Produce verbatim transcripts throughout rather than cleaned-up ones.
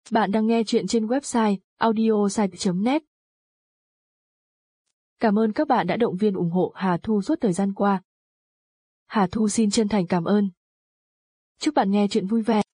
Bạn đang nghe chuyện trên website audiosite chấm net. Cảm ơn các bạn đã động viên ủng hộ Hà Thu suốt thời gian qua. Hà Thu xin chân thành cảm ơn. Chúc bạn nghe chuyện vui vẻ.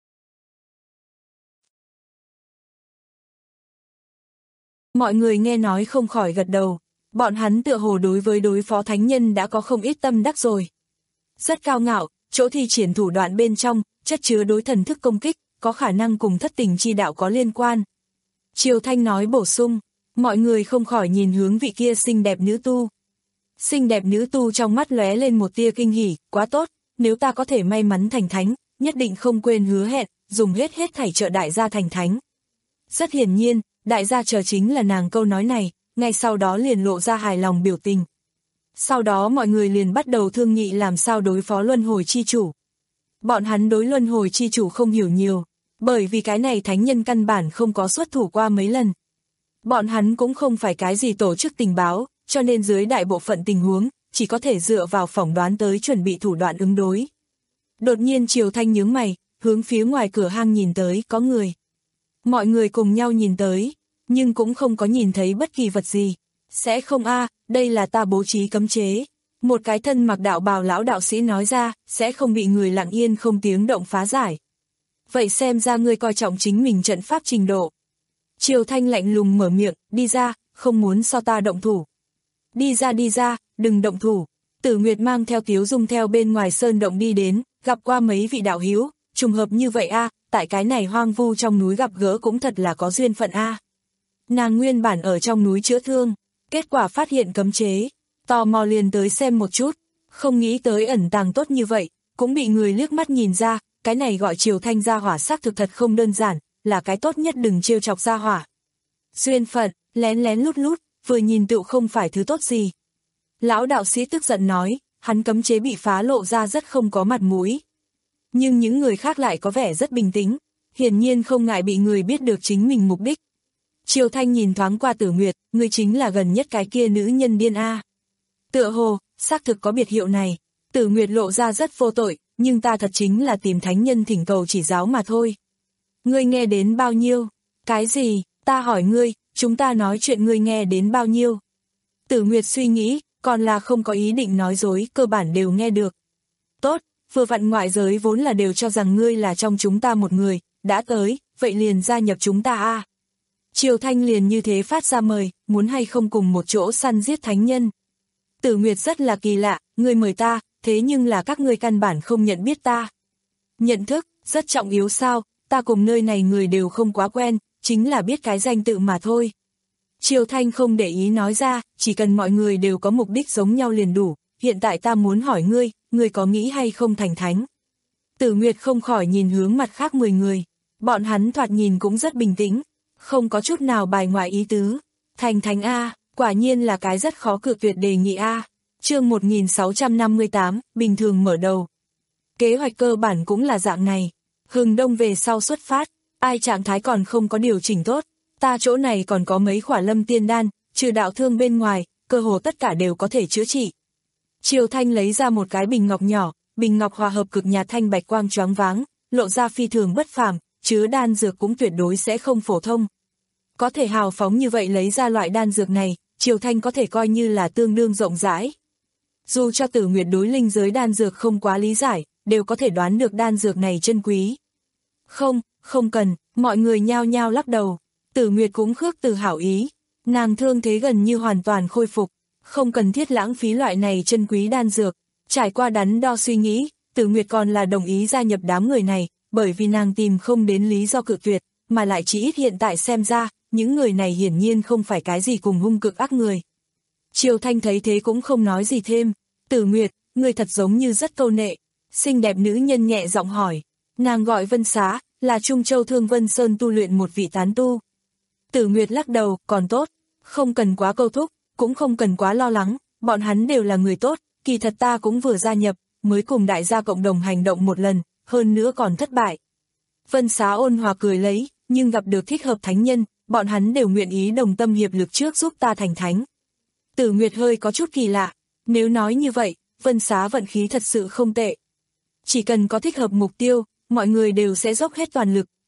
Mọi người nghe nói không khỏi gật đầu, bọn hắn tựa hồ đối với đối phó thánh nhân đã có không ít tâm đắc rồi. Rất cao ngạo, chỗ thi triển thủ đoạn bên trong, chất chứa đối thần thức công kích, có khả năng cùng thất tình chi đạo có liên quan. Triều Thanh nói bổ sung, mọi người không khỏi nhìn hướng vị kia xinh đẹp nữ tu. Xinh đẹp nữ tu trong mắt lóe lên một tia kinh hỉ, quá tốt, nếu ta có thể may mắn thành thánh, nhất định không quên hứa hẹn, dùng hết hết thảy trợ đại gia thành thánh. Rất hiển nhiên, đại gia chờ chính là nàng câu nói này, ngay sau đó liền lộ ra hài lòng biểu tình. Sau đó mọi người liền bắt đầu thương nghị làm sao đối phó luân hồi chi chủ. Bọn hắn đối luân hồi chi chủ không hiểu nhiều, bởi vì cái này thánh nhân căn bản không có xuất thủ qua mấy lần. Bọn hắn cũng không phải cái gì tổ chức tình báo, cho nên dưới đại bộ phận tình huống, chỉ có thể dựa vào phỏng đoán tới chuẩn bị thủ đoạn ứng đối. Đột nhiên Triều Thanh nhướng mày, hướng phía ngoài cửa hang nhìn tới, có người. Mọi người cùng nhau nhìn tới, nhưng cũng không có nhìn thấy bất kỳ vật gì. Sẽ không a, đây là ta bố trí cấm chế. Một cái thân mặc đạo bào lão đạo sĩ nói ra, sẽ không bị người lặng yên không tiếng động phá giải. Vậy xem ra ngươi coi trọng chính mình trận pháp trình độ. Triều Thanh lạnh lùng mở miệng, đi ra, không muốn so ta động thủ. Đi ra đi ra, đừng động thủ. Tử Nguyệt mang theo Tiếu Dung theo bên ngoài sơn động đi đến, gặp qua mấy vị đạo hữu, trùng hợp như vậy a, tại cái này hoang vu trong núi gặp gỡ cũng thật là có duyên phận a. Nàng nguyên bản ở trong núi chữa thương, kết quả phát hiện cấm chế, tò mò liền tới xem một chút, không nghĩ tới ẩn tàng tốt như vậy, cũng bị người liếc mắt nhìn ra, cái này gọi Triều Thanh gia hỏa xác thực thật không đơn giản, là cái tốt nhất đừng trêu chọc gia hỏa. Duyên phận, lén lén lút lút, vừa nhìn tựu không phải thứ tốt gì. Lão đạo sĩ tức giận nói, hắn cấm chế bị phá lộ ra rất không có mặt mũi. Nhưng những người khác lại có vẻ rất bình tĩnh, hiển nhiên không ngại bị người biết được chính mình mục đích. Triều Thanh nhìn thoáng qua Tử Nguyệt, người chính là gần nhất cái kia nữ nhân điên a. Tựa hồ, xác thực có biệt hiệu này. Tử Nguyệt lộ ra rất vô tội, nhưng ta thật chính là tìm thánh nhân thỉnh cầu chỉ giáo mà thôi. Ngươi nghe đến bao nhiêu? Cái gì? Ta hỏi ngươi, chúng ta nói chuyện ngươi nghe đến bao nhiêu? Tử Nguyệt suy nghĩ, còn là không có ý định nói dối, cơ bản đều nghe được. Tốt, vừa vặn ngoại giới vốn là đều cho rằng ngươi là trong chúng ta một người, đã tới, vậy liền gia nhập chúng ta a. Triều Thanh liền như thế phát ra mời, muốn hay không cùng một chỗ săn giết thánh nhân. Tử Nguyệt rất là kỳ lạ, ngươi mời ta, thế nhưng là các ngươi căn bản không nhận biết ta. Nhận thức, rất trọng yếu sao, ta cùng nơi này người đều không quá quen, chính là biết cái danh tự mà thôi. Triều Thanh không để ý nói ra, chỉ cần mọi người đều có mục đích giống nhau liền đủ, hiện tại ta muốn hỏi ngươi, ngươi có nghĩ hay không thành thánh? Tử Nguyệt không khỏi nhìn hướng mặt khác mười người, bọn hắn thoạt nhìn cũng rất bình tĩnh, không có chút nào bài ngoại ý tứ. Thành thánh A, quả nhiên là cái rất khó cự tuyệt đề nghị A. Chương một nghìn sáu trăm năm mươi tám, bình thường mở đầu. Kế hoạch cơ bản cũng là dạng này. Hừng đông về sau xuất phát, ai trạng thái còn không có điều chỉnh tốt. Ta chỗ này còn có mấy khỏa lâm tiên đan, trừ đạo thương bên ngoài, cơ hồ tất cả đều có thể chữa trị. Triều Thanh lấy ra một cái bình ngọc nhỏ, bình ngọc hòa hợp cực nhạt thanh bạch quang choáng váng, lộ ra phi thường bất phàm, chứa đan dược cũng tuyệt đối sẽ không phổ thông. Có thể hào phóng như vậy lấy ra loại đan dược này, Triều Thanh có thể coi như là tương đương rộng rãi. Dù cho Tử Nguyệt đối linh giới đan dược không quá lý giải, đều có thể đoán được đan dược này chân quý. Không, không cần, mọi người nhao nhao lắc đầu. Tử Nguyệt cũng khước từ hảo ý, nàng thương thế gần như hoàn toàn khôi phục, không cần thiết lãng phí loại này chân quý đan dược. Trải qua đắn đo suy nghĩ, Tử Nguyệt còn là đồng ý gia nhập đám người này, bởi vì nàng tìm không đến lý do cự tuyệt, mà lại chỉ ít hiện tại xem ra, những người này hiển nhiên không phải cái gì cùng hung cực ác người. Triều Thanh thấy thế cũng không nói gì thêm, Tử Nguyệt, người thật giống như rất câu nệ. Xinh đẹp nữ nhân nhẹ giọng hỏi, nàng gọi Vân Xá, là Trung Châu Thương Vân Sơn tu luyện một vị tán tu. Tử Nguyệt lắc đầu, còn tốt, không cần quá câu thúc, cũng không cần quá lo lắng, bọn hắn đều là người tốt, kỳ thật ta cũng vừa gia nhập, mới cùng đại gia cộng đồng hành động một lần, hơn nữa còn thất bại. Vân Xá ôn hòa cười lấy, nhưng gặp được thích hợp thánh nhân, bọn hắn đều nguyện ý đồng tâm hiệp lực trước giúp ta thành thánh. Tử Nguyệt hơi có chút kỳ lạ, nếu nói như vậy, Vân Xá vận khí thật sự không tệ. Chỉ cần có thích hợp mục tiêu, mọi người đều sẽ dốc hết toàn lực,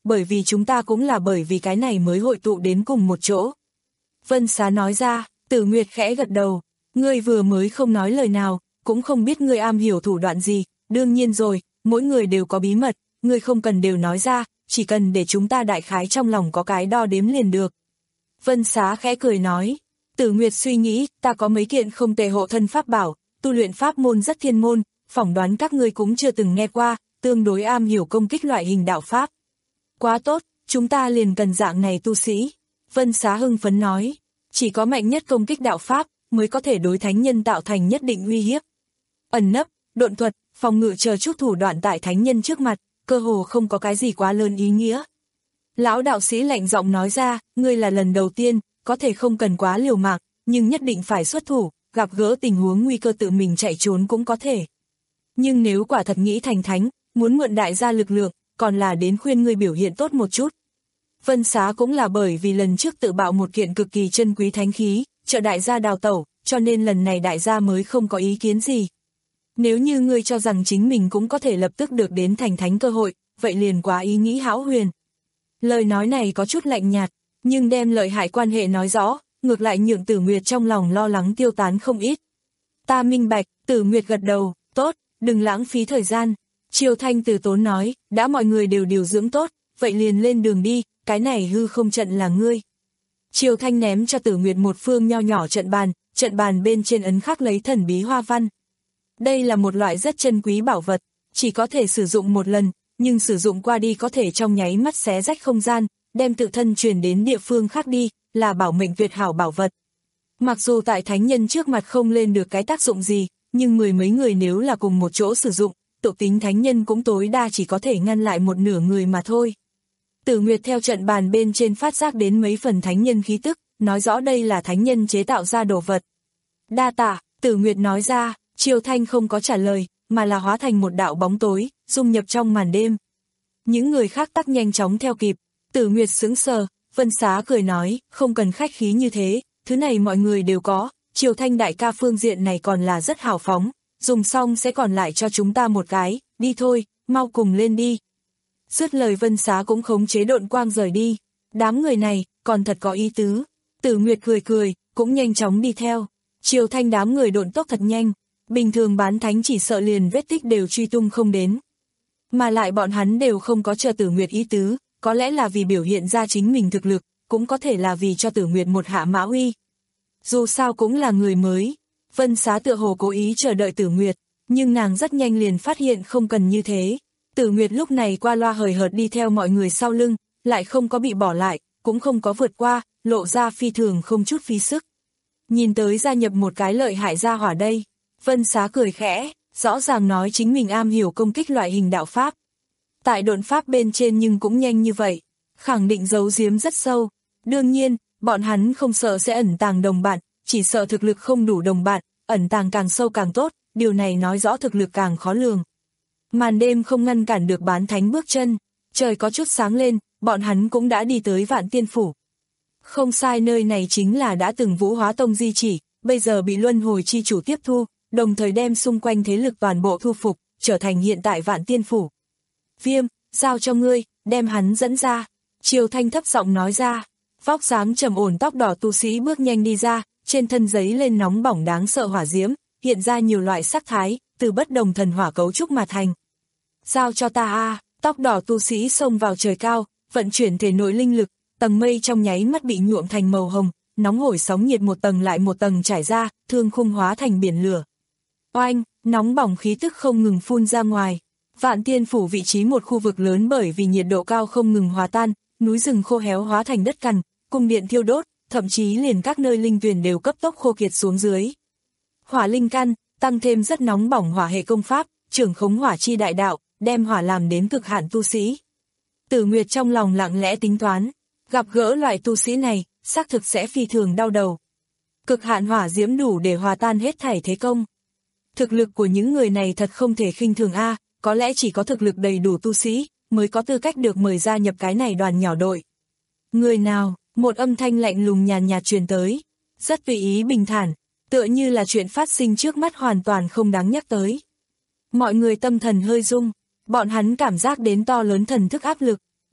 bởi vì chúng ta cũng là bởi vì cái này mới hội tụ đến cùng một chỗ. Vân Xá nói ra, Tử Nguyệt khẽ gật đầu, ngươi vừa mới không nói lời nào, cũng không biết ngươi am hiểu thủ đoạn gì, đương nhiên rồi, mỗi người đều có bí mật, ngươi không cần đều nói ra, chỉ cần để chúng ta đại khái trong lòng có cái đo đếm liền được. Vân Xá khẽ cười nói, Tử Nguyệt suy nghĩ, ta có mấy kiện không tệ hộ thân pháp bảo, tu luyện pháp môn rất thiên môn, phỏng đoán các ngươi cũng chưa từng nghe qua, tương đối am hiểu công kích loại hình đạo pháp. Quá tốt, chúng ta liền cần dạng này tu sĩ. Vân Xá hưng phấn nói, chỉ có mạnh nhất công kích đạo pháp mới có thể đối thánh nhân tạo thành nhất định uy hiếp. Ẩn nấp, độn thuật, phòng ngự chờ chút thủ đoạn tại thánh nhân trước mặt, cơ hồ không có cái gì quá lớn ý nghĩa. Lão đạo sĩ lạnh giọng nói ra, ngươi là lần đầu tiên, có thể không cần quá liều mạng, nhưng nhất định phải xuất thủ, gặp gỡ tình huống nguy cơ tự mình chạy trốn cũng có thể. Nhưng nếu quả thật nghĩ thành thánh, muốn mượn đại gia lực lượng, còn là đến khuyên ngươi biểu hiện tốt một chút. Vân Xá cũng là bởi vì lần trước tự bạo một kiện cực kỳ chân quý thánh khí, trợ đại gia đào tẩu, cho nên lần này đại gia mới không có ý kiến gì. Nếu như ngươi cho rằng chính mình cũng có thể lập tức được đến thành thánh cơ hội, vậy liền quá ý nghĩ hão huyền. Lời nói này có chút lạnh nhạt, nhưng đem lợi hại quan hệ nói rõ, ngược lại nhượng Tử Nguyệt trong lòng lo lắng tiêu tán không ít. Ta minh bạch, Tử Nguyệt gật đầu, tốt, đừng lãng phí thời gian. Triều Thanh từ tốn nói, đã mọi người đều điều dưỡng tốt, vậy liền lên đường đi, cái này hư không trận là ngươi. Triều Thanh ném cho Tử Nguyệt một phương nho nhỏ trận bàn, trận bàn bên trên ấn khắc lấy thần bí hoa văn. Đây là một loại rất chân quý bảo vật, chỉ có thể sử dụng một lần, nhưng sử dụng qua đi có thể trong nháy mắt xé rách không gian, đem tự thân truyền đến địa phương khác đi, là bảo mệnh tuyệt hảo bảo vật. Mặc dù tại thánh nhân trước mặt không lên được cái tác dụng gì, nhưng mười mấy người nếu là cùng một chỗ sử dụng, tụ tính thánh nhân cũng tối đa chỉ có thể ngăn lại một nửa người mà thôi. Tử Nguyệt theo trận bàn bên trên phát giác đến mấy phần thánh nhân khí tức, nói rõ đây là thánh nhân chế tạo ra đồ vật. Đa tạ, Tử Nguyệt nói ra, Triều Thanh không có trả lời, mà là hóa thành một đạo bóng tối, dung nhập trong màn đêm. Những người khác tắc nhanh chóng theo kịp, Tử Nguyệt sững sờ, Vân Xá cười nói, không cần khách khí như thế, thứ này mọi người đều có, Triều Thanh đại ca phương diện này còn là rất hào phóng, dùng xong sẽ còn lại cho chúng ta một cái, đi thôi, mau cùng lên đi. Dứt lời Vân Xá cũng khống chế độn quang rời đi, đám người này, còn thật có ý tứ. Tử Nguyệt cười cười, cũng nhanh chóng đi theo, Triều Thanh đám người độn tốc thật nhanh, bình thường bán thánh chỉ sợ liền vết tích đều truy tung không đến. Mà lại bọn hắn đều không có chờ Tử Nguyệt ý tứ, có lẽ là vì biểu hiện ra chính mình thực lực, cũng có thể là vì cho Tử Nguyệt một hạ mã uy. Dù sao cũng là người mới, Vân Xá tựa hồ cố ý chờ đợi Tử Nguyệt, nhưng nàng rất nhanh liền phát hiện không cần như thế. Tử Nguyệt lúc này qua loa hời hợt đi theo mọi người sau lưng, lại không có bị bỏ lại, cũng không có vượt qua, lộ ra phi thường không chút phí sức. Nhìn tới gia nhập một cái lợi hại gia hỏa đây, Vân Xá cười khẽ, rõ ràng nói chính mình am hiểu công kích loại hình đạo pháp. Tại độn pháp bên trên nhưng cũng nhanh như vậy, khẳng định giấu giếm rất sâu. Đương nhiên, bọn hắn không sợ sẽ ẩn tàng đồng bạn, chỉ sợ thực lực không đủ đồng bạn, ẩn tàng càng sâu càng tốt, điều này nói rõ thực lực càng khó lường. Màn đêm không ngăn cản được bán thánh bước chân, trời có chút sáng lên, bọn hắn cũng đã đi tới Vạn Tiên Phủ. Không sai, nơi này chính là đã từng Vũ Hóa Tông di chỉ, bây giờ bị Luân Hồi Chi Chủ tiếp thu, đồng thời đem xung quanh thế lực toàn bộ thu phục, trở thành hiện tại Vạn Tiên Phủ. Viêm, giao cho ngươi, đem hắn dẫn ra. Triều Thanh thấp giọng nói ra, vóc dáng trầm ổn tóc đỏ tu sĩ bước nhanh đi ra, trên thân giấy lên nóng bỏng đáng sợ hỏa diễm, hiện ra nhiều loại sắc thái, từ bất đồng thần hỏa cấu trúc mà thành. Giao cho ta a, tóc đỏ tu sĩ xông vào trời cao, vận chuyển thể nội linh lực, tầng mây trong nháy mắt bị nhuộm thành màu hồng, nóng hổi sóng nhiệt một tầng lại một tầng trải ra, thương khung hóa thành biển lửa. Oanh, nóng bỏng khí tức không ngừng phun ra ngoài. Vạn Tiên Phủ vị trí một khu vực lớn bởi vì nhiệt độ cao không ngừng hòa tan, núi rừng khô héo hóa thành đất cằn, cung điện thiêu đốt, thậm chí liền các nơi linh tuyền đều cấp tốc khô kiệt xuống dưới. Hỏa linh căn, tăng thêm rất nóng bỏng hỏa hệ công pháp, trưởng khống hỏa chi đại đạo, đem hỏa làm đến cực hạn tu sĩ. Tử Nguyệt trong lòng lặng lẽ tính toán, gặp gỡ loại tu sĩ này, xác thực sẽ phi thường đau đầu. Cực hạn hỏa diễm đủ để hòa tan hết thảy thế công. Thực lực của những người này thật không thể khinh thường a, có lẽ chỉ có thực lực đầy đủ tu sĩ mới có tư cách được mời gia nhập cái này đoàn nhỏ đội. Người nào? Một âm thanh lạnh lùng nhàn nhạt truyền tới, rất tùy ý bình thản, tựa như là chuyện phát sinh trước mắt hoàn toàn không đáng nhắc tới. Mọi người tâm thần hơi rung, bọn hắn cảm giác đến to lớn thần thức áp lực,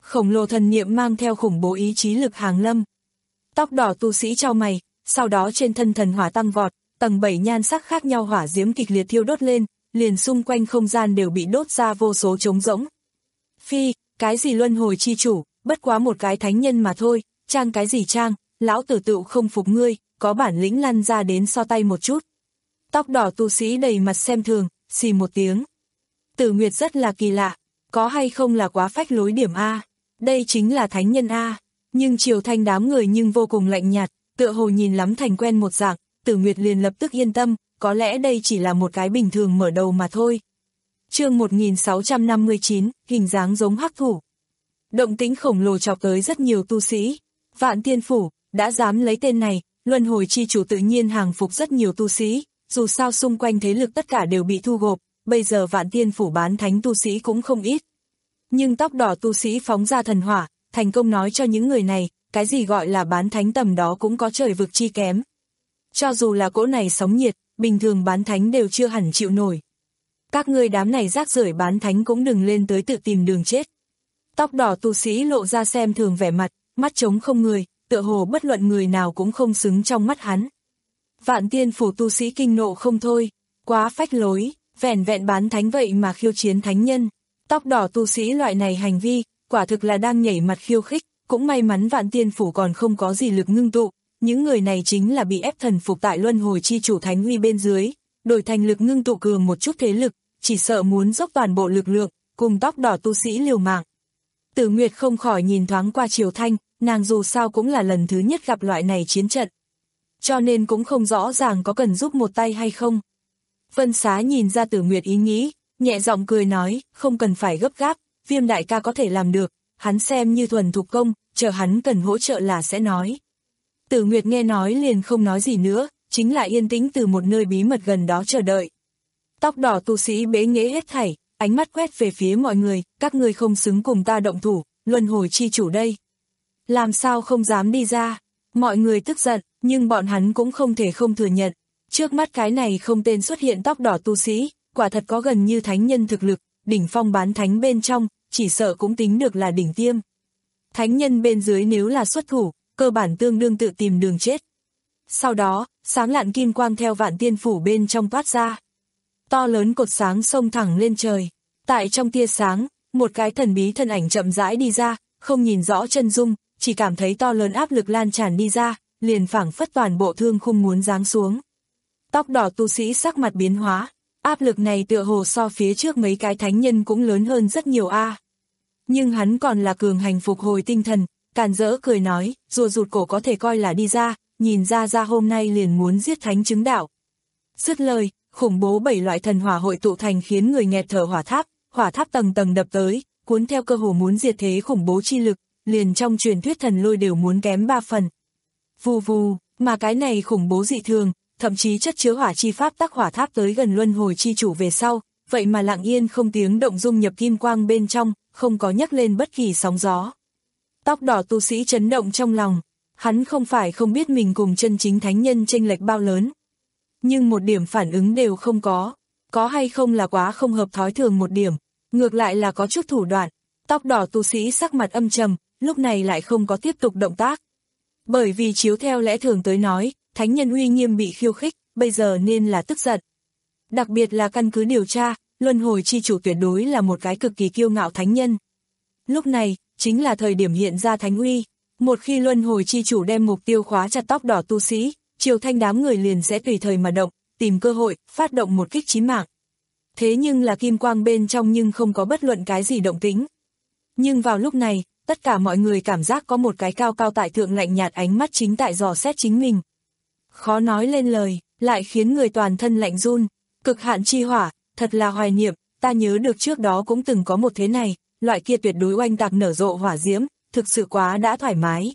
khổng lồ thần niệm mang theo khủng bố ý chí lực hàng lâm. Tóc đỏ tu sĩ chau mày, sau đó trên thân thần hỏa tăng vọt, tầng bảy nhan sắc khác nhau hỏa diễm kịch liệt thiêu đốt lên, liền xung quanh không gian đều bị đốt ra vô số trống rỗng. Phi, cái gì luân hồi chi chủ, bất quá một cái thánh nhân mà thôi, trang cái gì trang, lão tử tựu không phục ngươi, có bản lĩnh lăn ra đến so tay một chút. Tóc đỏ tu sĩ đầy mặt xem thường, xì một tiếng. Tử Nguyệt rất là kỳ lạ, có hay không là quá phách lối điểm A, đây chính là thánh nhân A, nhưng Triều Thanh đám người nhưng vô cùng lạnh nhạt, tựa hồ nhìn lắm thành quen một dạng, Tử Nguyệt liền lập tức yên tâm, có lẽ đây chỉ là một cái bình thường mở đầu mà thôi. Chương một nghìn sáu trăm năm mươi chín, hình dáng giống hắc thủ. Động tĩnh khổng lồ chọc tới rất nhiều tu sĩ. Vạn Tiên Phủ, đã dám lấy tên này, luân hồi chi chủ tự nhiên hàng phục rất nhiều tu sĩ, dù sao xung quanh thế lực tất cả đều bị thu gộp, bây giờ Vạn Tiên Phủ bán thánh tu sĩ cũng không ít. Nhưng tóc đỏ tu sĩ phóng ra thần hỏa, thành công nói cho những người này, cái gì gọi là bán thánh tầm đó cũng có trời vực chi kém. Cho dù là cỗ này sóng nhiệt, bình thường bán thánh đều chưa hẳn chịu nổi. Các ngươi đám này rác rưởi bán thánh cũng đừng lên tới tự tìm đường chết. Tóc đỏ tu sĩ lộ ra xem thường vẻ mặt, mắt trống không người, tựa hồ bất luận người nào cũng không xứng trong mắt hắn. Vạn Tiên Phủ tu sĩ kinh nộ không thôi, quá phách lối, vẻn vẹn bán thánh vậy mà khiêu chiến thánh nhân. Tóc đỏ tu sĩ loại này hành vi, quả thực là đang nhảy mặt khiêu khích, cũng may mắn Vạn Tiên Phủ còn không có gì lực ngưng tụ, những người này chính là bị ép thần phục tại luân hồi chi chủ thánh uy bên dưới, đổi thành lực ngưng tụ cường một chút thế lực, chỉ sợ muốn dốc toàn bộ lực lượng, cùng tóc đỏ tu sĩ liều mạng. Tử Nguyệt không khỏi nhìn thoáng qua Triều Thanh, nàng dù sao cũng là lần thứ nhất gặp loại này chiến trận. Cho nên cũng không rõ ràng có cần giúp một tay hay không. Vân Xá nhìn ra Tử Nguyệt ý nghĩ, nhẹ giọng cười nói, không cần phải gấp gáp, Viêm đại ca có thể làm được, hắn xem như thuần thục công, chờ hắn cần hỗ trợ là sẽ nói. Tử Nguyệt nghe nói liền không nói gì nữa, chính là yên tĩnh từ một nơi bí mật gần đó chờ đợi. Tóc đỏ tu sĩ bế nghễ hết thảy, ánh mắt quét về phía mọi người, các ngươi không xứng cùng ta động thủ, luân hồi chi chủ đây. Làm sao không dám đi ra, mọi người tức giận, nhưng bọn hắn cũng không thể không thừa nhận. Trước mắt cái này không tên xuất hiện tóc đỏ tu sĩ, quả thật có gần như thánh nhân thực lực, đỉnh phong bán thánh bên trong, chỉ sợ cũng tính được là đỉnh tiêm. Thánh nhân bên dưới nếu là xuất thủ, cơ bản tương đương tự tìm đường chết. Sau đó, sáng lạn kim quang theo Vạn Tiên Phủ bên trong toát ra. To lớn cột sáng xông thẳng lên trời. Tại trong tia sáng, một cái thần bí thân ảnh chậm rãi đi ra, không nhìn rõ chân dung, chỉ cảm thấy to lớn áp lực lan tràn đi ra, liền phảng phất toàn bộ thương khung muốn giáng xuống. Tóc đỏ tu sĩ sắc mặt biến hóa, áp lực này tựa hồ so phía trước mấy cái thánh nhân cũng lớn hơn rất nhiều a. Nhưng hắn còn là cường hành phục hồi tinh thần, càn rỡ cười nói, rùa rụt cổ có thể coi là đi ra, nhìn ra ra hôm nay liền muốn giết thánh chứng đạo. Dứt lời, khủng bố bảy loại thần hỏa hội tụ thành khiến người nghẹt thở hỏa tháp, hỏa tháp tầng tầng đập tới, cuốn theo cơ hồ muốn diệt thế khủng bố chi lực, liền trong truyền thuyết thần lôi đều muốn kém ba phần. Vù vù, mà cái này khủng bố dị thường, thậm chí chất chứa hỏa chi pháp tắc hỏa tháp tới gần luân hồi chi chủ về sau, vậy mà lặng yên không tiếng động dung nhập kim quang bên trong, không có nhắc lên bất kỳ sóng gió. Tóc đỏ tu sĩ chấn động trong lòng, hắn không phải không biết mình cùng chân chính thánh nhân chênh lệch bao lớn. Nhưng một điểm phản ứng đều không có, có hay không là quá không hợp thói thường một điểm, ngược lại là có chút thủ đoạn. Tóc đỏ tu sĩ sắc mặt âm trầm, lúc này lại không có tiếp tục động tác. Bởi vì chiếu theo lẽ thường tới nói, thánh nhân uy nghiêm bị khiêu khích, bây giờ nên là tức giận. Đặc biệt là căn cứ điều tra, luân hồi chi chủ tuyệt đối là một cái cực kỳ kiêu ngạo thánh nhân. Lúc này, chính là thời điểm hiện ra thánh uy. Một khi luân hồi chi chủ đem mục tiêu khóa chặt tóc đỏ tu sĩ, Triều Thanh đám người liền sẽ tùy thời mà động, tìm cơ hội, phát động một kích chí mạng. Thế nhưng là kim quang bên trong nhưng không có bất luận cái gì động tĩnh. Nhưng vào lúc này, tất cả mọi người cảm giác có một cái cao cao tại thượng lạnh nhạt ánh mắt chính tại dò xét chính mình. Khó nói lên lời, lại khiến người toàn thân lạnh run, cực hạn chi hỏa, thật là hoài niệm, ta nhớ được trước đó cũng từng có một thế này, loại kia tuyệt đối oanh tạc nở rộ hỏa diễm, thực sự quá đã thoải mái.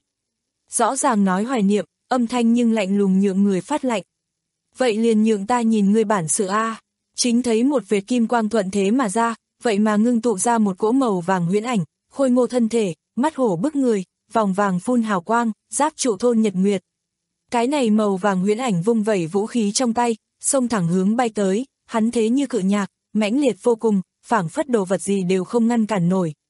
Rõ ràng nói hoài niệm, âm thanh nhưng lạnh lùng nhượng người phát lạnh. Vậy liền nhượng ta nhìn ngươi bản sự a. Chính thấy một vệt kim quang thuận thế mà ra, vậy mà ngưng tụ ra một cỗ màu vàng huyễn ảnh, khôi ngô thân thể, mắt hổ bức người, vòng vàng phun hào quang, giáp trụ thôn nhật nguyệt. Cái này màu vàng huyễn ảnh vung vẩy vũ khí trong tay, xông thẳng hướng bay tới, hắn thế như cự nhạc, mãnh liệt vô cùng, phảng phất đồ vật gì đều không ngăn cản nổi.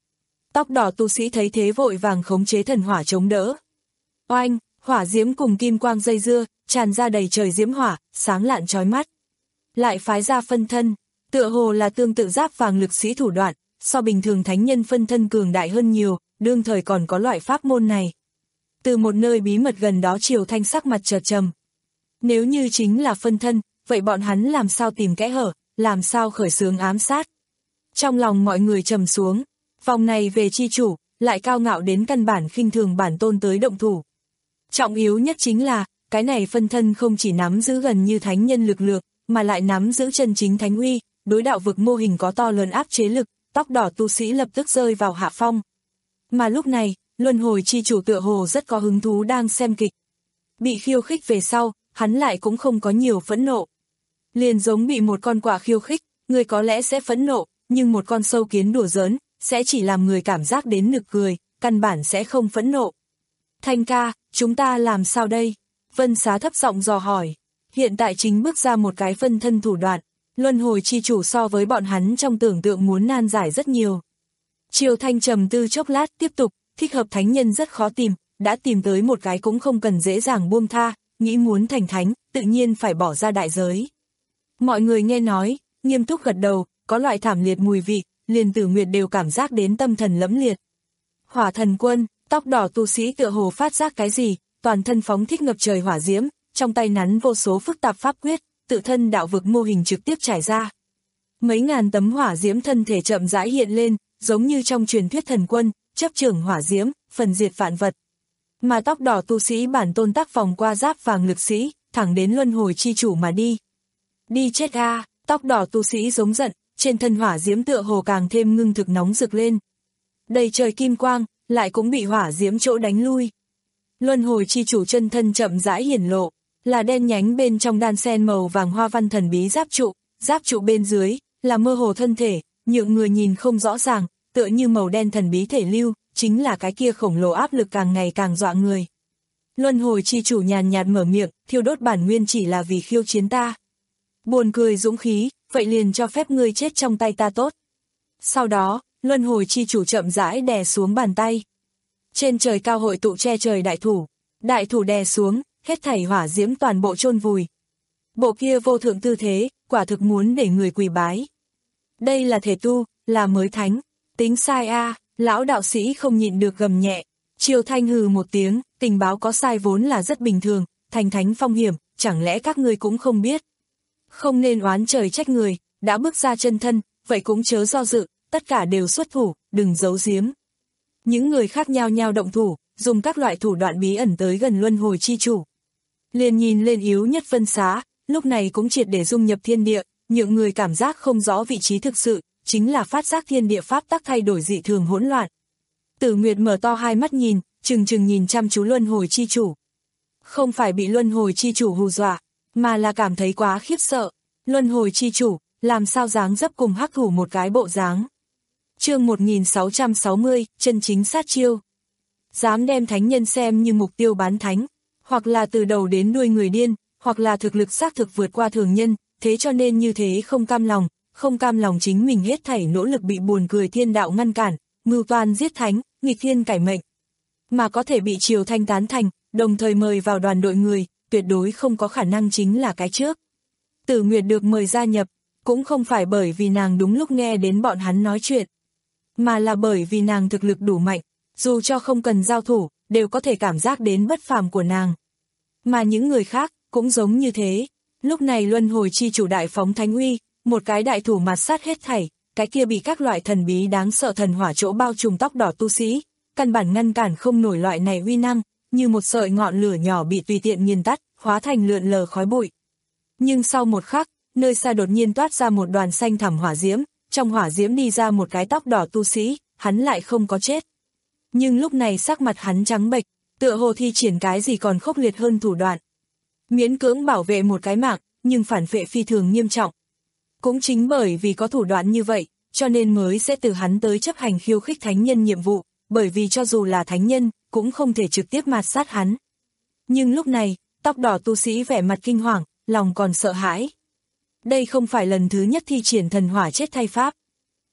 Tóc đỏ tu sĩ thấy thế vội vàng khống chế thần hỏa chống đỡ. Oanh, hỏa diễm cùng kim quang dây dưa, tràn ra đầy trời diễm hỏa, sáng lạn chói mắt. Lại phái ra phân thân, tựa hồ là tương tự giáp vàng lực sĩ thủ đoạn, so bình thường thánh nhân phân thân cường đại hơn nhiều, đương thời còn có loại pháp môn này. Từ một nơi bí mật gần đó Triều Thanh sắc mặt chợt trầm. Nếu như chính là phân thân, vậy bọn hắn làm sao tìm kẽ hở, làm sao khởi xướng ám sát. Trong lòng mọi người trầm xuống, vòng này về chi chủ, lại cao ngạo đến căn bản khinh thường bản tôn tới động thủ. Trọng yếu nhất chính là, cái này phân thân không chỉ nắm giữ gần như thánh nhân lực lượng, mà lại nắm giữ chân chính thánh uy, đối đạo vực mô hình có to lớn áp chế lực, tóc đỏ tu sĩ lập tức rơi vào hạ phong. Mà lúc này, luân hồi chi chủ tựa hồ rất có hứng thú đang xem kịch. Bị khiêu khích về sau, hắn lại cũng không có nhiều phẫn nộ. Liền giống bị một con quạ khiêu khích, người có lẽ sẽ phẫn nộ, nhưng một con sâu kiến đùa giỡn, sẽ chỉ làm người cảm giác đến nực cười, căn bản sẽ không phẫn nộ. Thanh ca, chúng ta làm sao đây? Vân Xá thấp giọng dò hỏi. Hiện tại chính bước ra một cái phân thân thủ đoạn, luân hồi chi chủ so với bọn hắn trong tưởng tượng muốn nan giải rất nhiều. Triều Thanh trầm tư chốc lát tiếp tục, thích hợp thánh nhân rất khó tìm, đã tìm tới một cái cũng không cần dễ dàng buông tha, nghĩ muốn thành thánh, tự nhiên phải bỏ ra đại giới. Mọi người nghe nói, nghiêm túc gật đầu, có loại thảm liệt mùi vị, liền Tử Nguyệt đều cảm giác đến tâm thần lẫm liệt. Hỏa thần quân, tóc đỏ tu sĩ tựa hồ phát giác cái gì, toàn thân phóng thích ngập trời hỏa diễm, trong tay nắn vô số phức tạp pháp quyết, tự thân đạo vực mô hình trực tiếp trải ra. Mấy ngàn tấm hỏa diễm thân thể chậm rãi hiện lên, giống như trong truyền thuyết thần quân, chấp trưởng hỏa diễm, phần diệt vạn vật. Mà tóc đỏ tu sĩ bản tôn tác vòng qua giáp vàng lực sĩ, thẳng đến luân hồi chi chủ mà đi. Đi chết a, tóc đỏ tu sĩ giống giận, trên thân hỏa diễm tựa hồ càng thêm ngưng thực nóng rực lên. Đầy trời kim quang, lại cũng bị hỏa diễm chỗ đánh lui. Luân hồi chi chủ chân thân chậm rãi hiển lộ, là đen nhánh bên trong đan sen màu vàng hoa văn thần bí giáp trụ, giáp trụ bên dưới, là mơ hồ thân thể, nhượng người nhìn không rõ ràng, tựa như màu đen thần bí thể lưu, chính là cái kia khổng lồ áp lực càng ngày càng dọa người. Luân hồi chi chủ nhàn nhạt mở miệng, thiêu đốt bản nguyên chỉ là vì khiêu chiến ta. Buồn cười dũng khí, vậy liền cho phép ngươi chết trong tay ta tốt. Sau đó, luân hồi chi chủ chậm rãi đè xuống bàn tay. Trên trời cao hội tụ che trời đại thủ, đại thủ đè xuống, hết thảy hỏa diễm toàn bộ chôn vùi. Bộ kia vô thượng tư thế, quả thực muốn để người quỳ bái. Đây là thể tu, là mới thánh, tính sai a, lão đạo sĩ không nhịn được gầm nhẹ. Triều Thanh hừ một tiếng, tình báo có sai vốn là rất bình thường, thành thánh phong hiểm, chẳng lẽ các ngươi cũng không biết. Không nên oán trời trách người, đã bước ra chân thân, vậy cũng chớ do dự, tất cả đều xuất thủ, đừng giấu giếm. Những người khác nhao nhao động thủ, dùng các loại thủ đoạn bí ẩn tới gần luân hồi chi chủ. Liền nhìn lên yếu nhất Vân Xá, lúc này cũng triệt để dung nhập thiên địa, những người cảm giác không rõ vị trí thực sự, chính là phát giác thiên địa pháp tắc thay đổi dị thường hỗn loạn. Tử Nguyệt mở to hai mắt nhìn, chừng chừng nhìn chăm chú luân hồi chi chủ. Không phải bị luân hồi chi chủ hù dọa, mà là cảm thấy quá khiếp sợ. Luân hồi chi chủ, làm sao dáng dấp cùng hắc thủ một cái bộ dáng. Chương một nghìn sáu trăm sáu mươi, chân chính sát chiêu. Dám đem thánh nhân xem như mục tiêu bán thánh, hoặc là từ đầu đến đuôi người điên, hoặc là thực lực xác thực vượt qua thường nhân, thế cho nên như thế không cam lòng, không cam lòng chính mình hết thảy nỗ lực bị buồn cười thiên đạo ngăn cản, mưu toan giết thánh, nghịch thiên cải mệnh. Mà có thể bị Triều Thanh tán thành, đồng thời mời vào đoàn đội người, tuyệt đối không có khả năng chính là cái trước. Tử Nguyệt được mời gia nhập, cũng không phải bởi vì nàng đúng lúc nghe đến bọn hắn nói chuyện, mà là bởi vì nàng thực lực đủ mạnh, dù cho không cần giao thủ, đều có thể cảm giác đến bất phàm của nàng. Mà những người khác, cũng giống như thế. Lúc này luân hồi chi chủ đại phóng thánh uy, một cái đại thủ mạt sát hết thảy, cái kia bị các loại thần bí đáng sợ thần hỏa chỗ bao trùm tóc đỏ tu sĩ, căn bản ngăn cản không nổi loại này uy năng, như một sợi ngọn lửa nhỏ bị tùy tiện nghiền tắt, hóa thành lượn lờ khói bụi. Nhưng sau một khắc, nơi xa đột nhiên toát ra một đoàn xanh thẳm hỏa diễm, trong hỏa diễm đi ra một cái tóc đỏ tu sĩ, hắn lại không có chết. Nhưng lúc này sắc mặt hắn trắng bệch, tựa hồ thi triển cái gì còn khốc liệt hơn thủ đoạn. Miễn cưỡng bảo vệ một cái mạng, nhưng phản vệ phi thường nghiêm trọng. Cũng chính bởi vì có thủ đoạn như vậy, cho nên mới sẽ từ hắn tới chấp hành khiêu khích thánh nhân nhiệm vụ, bởi vì cho dù là thánh nhân, cũng không thể trực tiếp mạt sát hắn. Nhưng lúc này, tóc đỏ tu sĩ vẻ mặt kinh hoàng, lòng còn sợ hãi. Đây không phải lần thứ nhất thi triển thần hỏa chết thay pháp.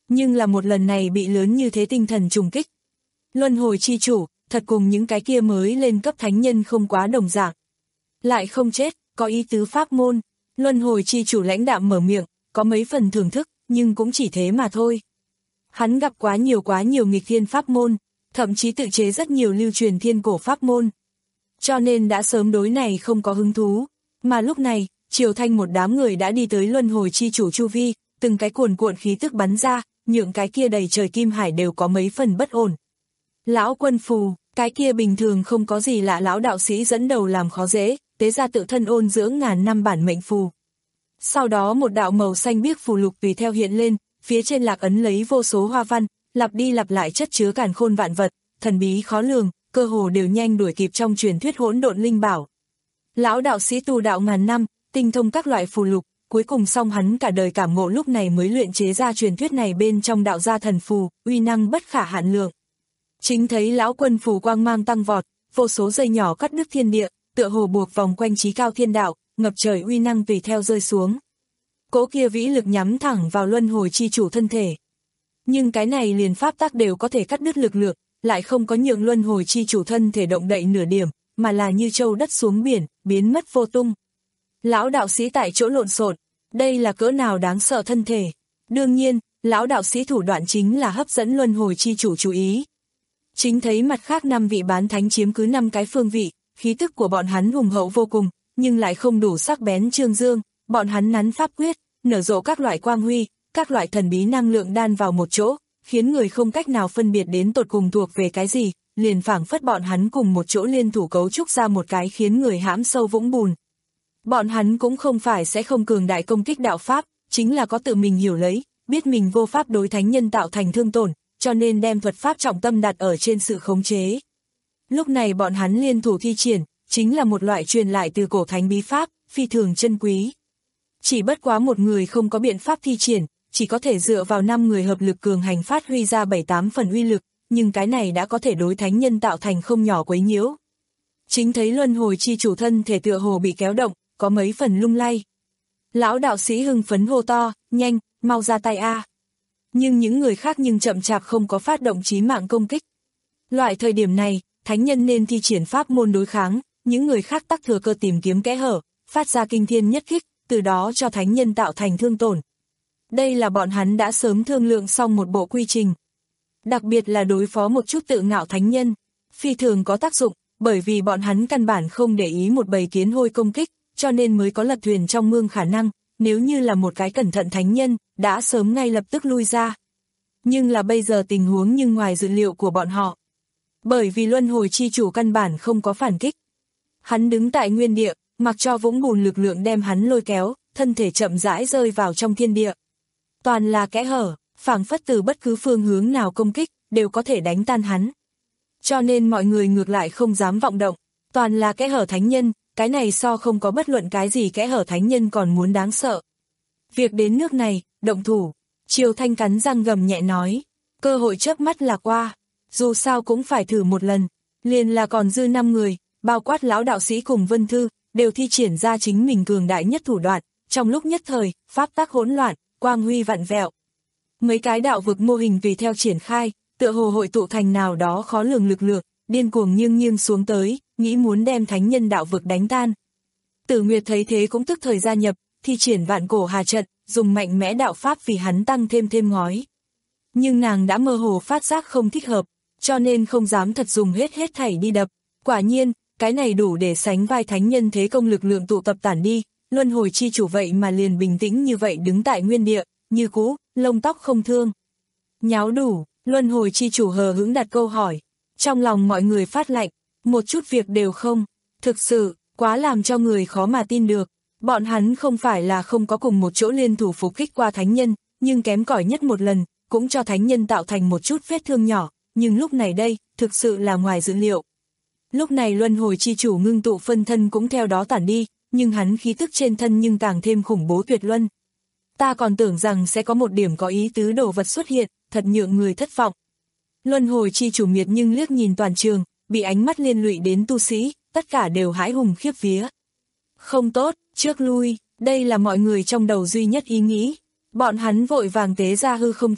nhưng là một lần này bị lớn như thế tinh thần trùng kích. Luân hồi chi chủ, thật cùng những cái kia mới lên cấp thánh nhân không quá đồng dạng. Lại không chết, có ý tứ pháp môn, luân hồi chi chủ lãnh đạm mở miệng, có mấy phần thưởng thức, nhưng cũng chỉ thế mà thôi. Hắn gặp quá nhiều quá nhiều nghịch thiên pháp môn, thậm chí tự chế rất nhiều lưu truyền thiên cổ pháp môn. Cho nên đã sớm đối này không có hứng thú, mà lúc này, Triều Thanh một đám người đã đi tới luân hồi chi chủ chu vi, từng cái cuồn cuộn khí tức bắn ra, nhượng cái kia đầy trời kim hải đều có mấy phần bất ổn. Lão quân phù, cái kia bình thường không có gì lạ lão đạo sĩ dẫn đầu làm khó dễ, tế ra tự thân ôn dưỡng ngàn năm bản mệnh phù. Sau đó một đạo màu xanh biếc phù lục tùy theo hiện lên, phía trên lạc ấn lấy vô số hoa văn, lặp đi lặp lại chất chứa càn khôn vạn vật, thần bí khó lường, cơ hồ đều nhanh đuổi kịp trong truyền thuyết hỗn độn linh bảo. Lão đạo sĩ tu đạo ngàn năm, tinh thông các loại phù lục, cuối cùng xong hắn cả đời cảm ngộ lúc này mới luyện chế ra truyền thuyết này bên trong đạo gia thần phù, uy năng bất khả hạn lượng. Chính thấy lão quân phù quang mang tăng vọt, vô số dây nhỏ cắt đứt thiên địa, tựa hồ buộc vòng quanh chí cao thiên đạo, ngập trời uy năng tùy theo rơi xuống. Cỗ kia vĩ lực nhắm thẳng vào luân hồi chi chủ thân thể. Nhưng cái này liền pháp tắc đều có thể cắt đứt lực lượng, lại không có nhượng luân hồi chi chủ thân thể động đậy nửa điểm, mà là như châu đất xuống biển, biến mất vô tung. Lão đạo sĩ tại chỗ lộn xộn, đây là cỡ nào đáng sợ thân thể. Đương nhiên, lão đạo sĩ thủ đoạn chính là hấp dẫn luân hồi chi chủ chú ý. Chính thấy mặt khác năm vị bán thánh chiếm cứ năm cái phương vị, khí tức của bọn hắn hùng hậu vô cùng, nhưng lại không đủ sắc bén trương dương, bọn hắn nắn pháp quyết, nở rộ các loại quang huy, các loại thần bí năng lượng đan vào một chỗ, khiến người không cách nào phân biệt đến tột cùng thuộc về cái gì, liền phảng phất bọn hắn cùng một chỗ liên thủ cấu trúc ra một cái khiến người hãm sâu vũng bùn. Bọn hắn cũng không phải sẽ không cường đại công kích đạo pháp, chính là có tự mình hiểu lấy, biết mình vô pháp đối thánh nhân tạo thành thương tổn, cho nên đem thuật pháp trọng tâm đặt ở trên sự khống chế. Lúc này bọn hắn liên thủ thi triển, chính là một loại truyền lại từ cổ thánh bí pháp, phi thường chân quý. Chỉ bất quá một người không có biện pháp thi triển, chỉ có thể dựa vào năm người hợp lực cường hành phát huy ra bảy tám phần uy lực, nhưng cái này đã có thể đối thánh nhân tạo thành không nhỏ quấy nhiễu. Chính thấy luân hồi chi chủ thân thể tựa hồ bị kéo động, có mấy phần lung lay. Lão đạo sĩ hưng phấn hô to, nhanh, mau ra tay a. Nhưng những người khác nhưng chậm chạp không có phát động chí mạng công kích. Loại thời điểm này, thánh nhân nên thi triển pháp môn đối kháng, những người khác tắc thừa cơ tìm kiếm kẽ hở, phát ra kinh thiên nhất kích, từ đó cho thánh nhân tạo thành thương tổn. Đây là bọn hắn đã sớm thương lượng xong một bộ quy trình. Đặc biệt là đối phó một chút tự ngạo thánh nhân, phi thường có tác dụng, bởi vì bọn hắn căn bản không để ý một bầy kiến hôi công kích, cho nên mới có lật thuyền trong mương khả năng, nếu như là một cái cẩn thận thánh nhân, đã sớm ngay lập tức lui ra. Nhưng là bây giờ tình huống nhưng ngoài dự liệu của bọn họ. Bởi vì luân hồi chi chủ căn bản không có phản kích. Hắn đứng tại nguyên địa, mặc cho vũng bùn lực lượng đem hắn lôi kéo, thân thể chậm rãi rơi vào trong thiên địa. Toàn là kẽ hở, phảng phất từ bất cứ phương hướng nào công kích, đều có thể đánh tan hắn. Cho nên mọi người ngược lại không dám vọng động, toàn là kẽ hở thánh nhân, cái này so không có bất luận cái gì kẽ hở thánh nhân còn muốn đáng sợ. Việc đến nước này, động thủ, Triều Thanh cắn răng gầm nhẹ nói, cơ hội chớp mắt là qua, dù sao cũng phải thử một lần, liền là còn dư năm người, bao quát lão đạo sĩ cùng Vân Thư, đều thi triển ra chính mình cường đại nhất thủ đoạn, trong lúc nhất thời, pháp tắc hỗn loạn, quang huy vặn vẹo. Mấy cái đạo vực mô hình tùy theo triển khai, tựa hồ hội tụ thành nào đó khó lường lực lượng, điên cuồng nghiêng nghiêng xuống tới, nghĩ muốn đem thánh nhân đạo vực đánh tan. Tử Nguyệt thấy thế cũng tức thời gia nhập, thi triển vạn cổ hà trận, dùng mạnh mẽ đạo pháp vì hắn tăng thêm thêm ngói. Nhưng nàng đã mơ hồ phát giác không thích hợp, cho nên không dám thật dùng hết hết thảy đi đập. Quả nhiên, cái này đủ để sánh vai thánh nhân thế công lực lượng tụ tập tản đi, luân hồi chi chủ vậy mà liền bình tĩnh như vậy đứng tại nguyên địa, như cũ, lông tóc không thương. Nháo đủ, luân hồi chi chủ hờ hững đặt câu hỏi. Trong lòng mọi người phát lạnh, một chút việc đều không, thực sự, quá làm cho người khó mà tin được. Bọn hắn không phải là không có cùng một chỗ liên thủ phục kích qua thánh nhân, nhưng kém cỏi nhất một lần, cũng cho thánh nhân tạo thành một chút vết thương nhỏ, nhưng lúc này đây, thực sự là ngoài dự liệu. Lúc này luân hồi chi chủ ngưng tụ phân thân cũng theo đó tản đi, nhưng hắn khí tức trên thân nhưng càng thêm khủng bố tuyệt luân. Ta còn tưởng rằng sẽ có một điểm có ý tứ đồ vật xuất hiện, thật nhượng người thất vọng. Luân hồi chi chủ miệt nhưng liếc nhìn toàn trường, bị ánh mắt liên lụy đến tu sĩ, tất cả đều hãi hùng khiếp vía. Không tốt, trước lui, đây là mọi người trong đầu duy nhất ý nghĩ. Bọn hắn vội vàng tế ra hư không trận,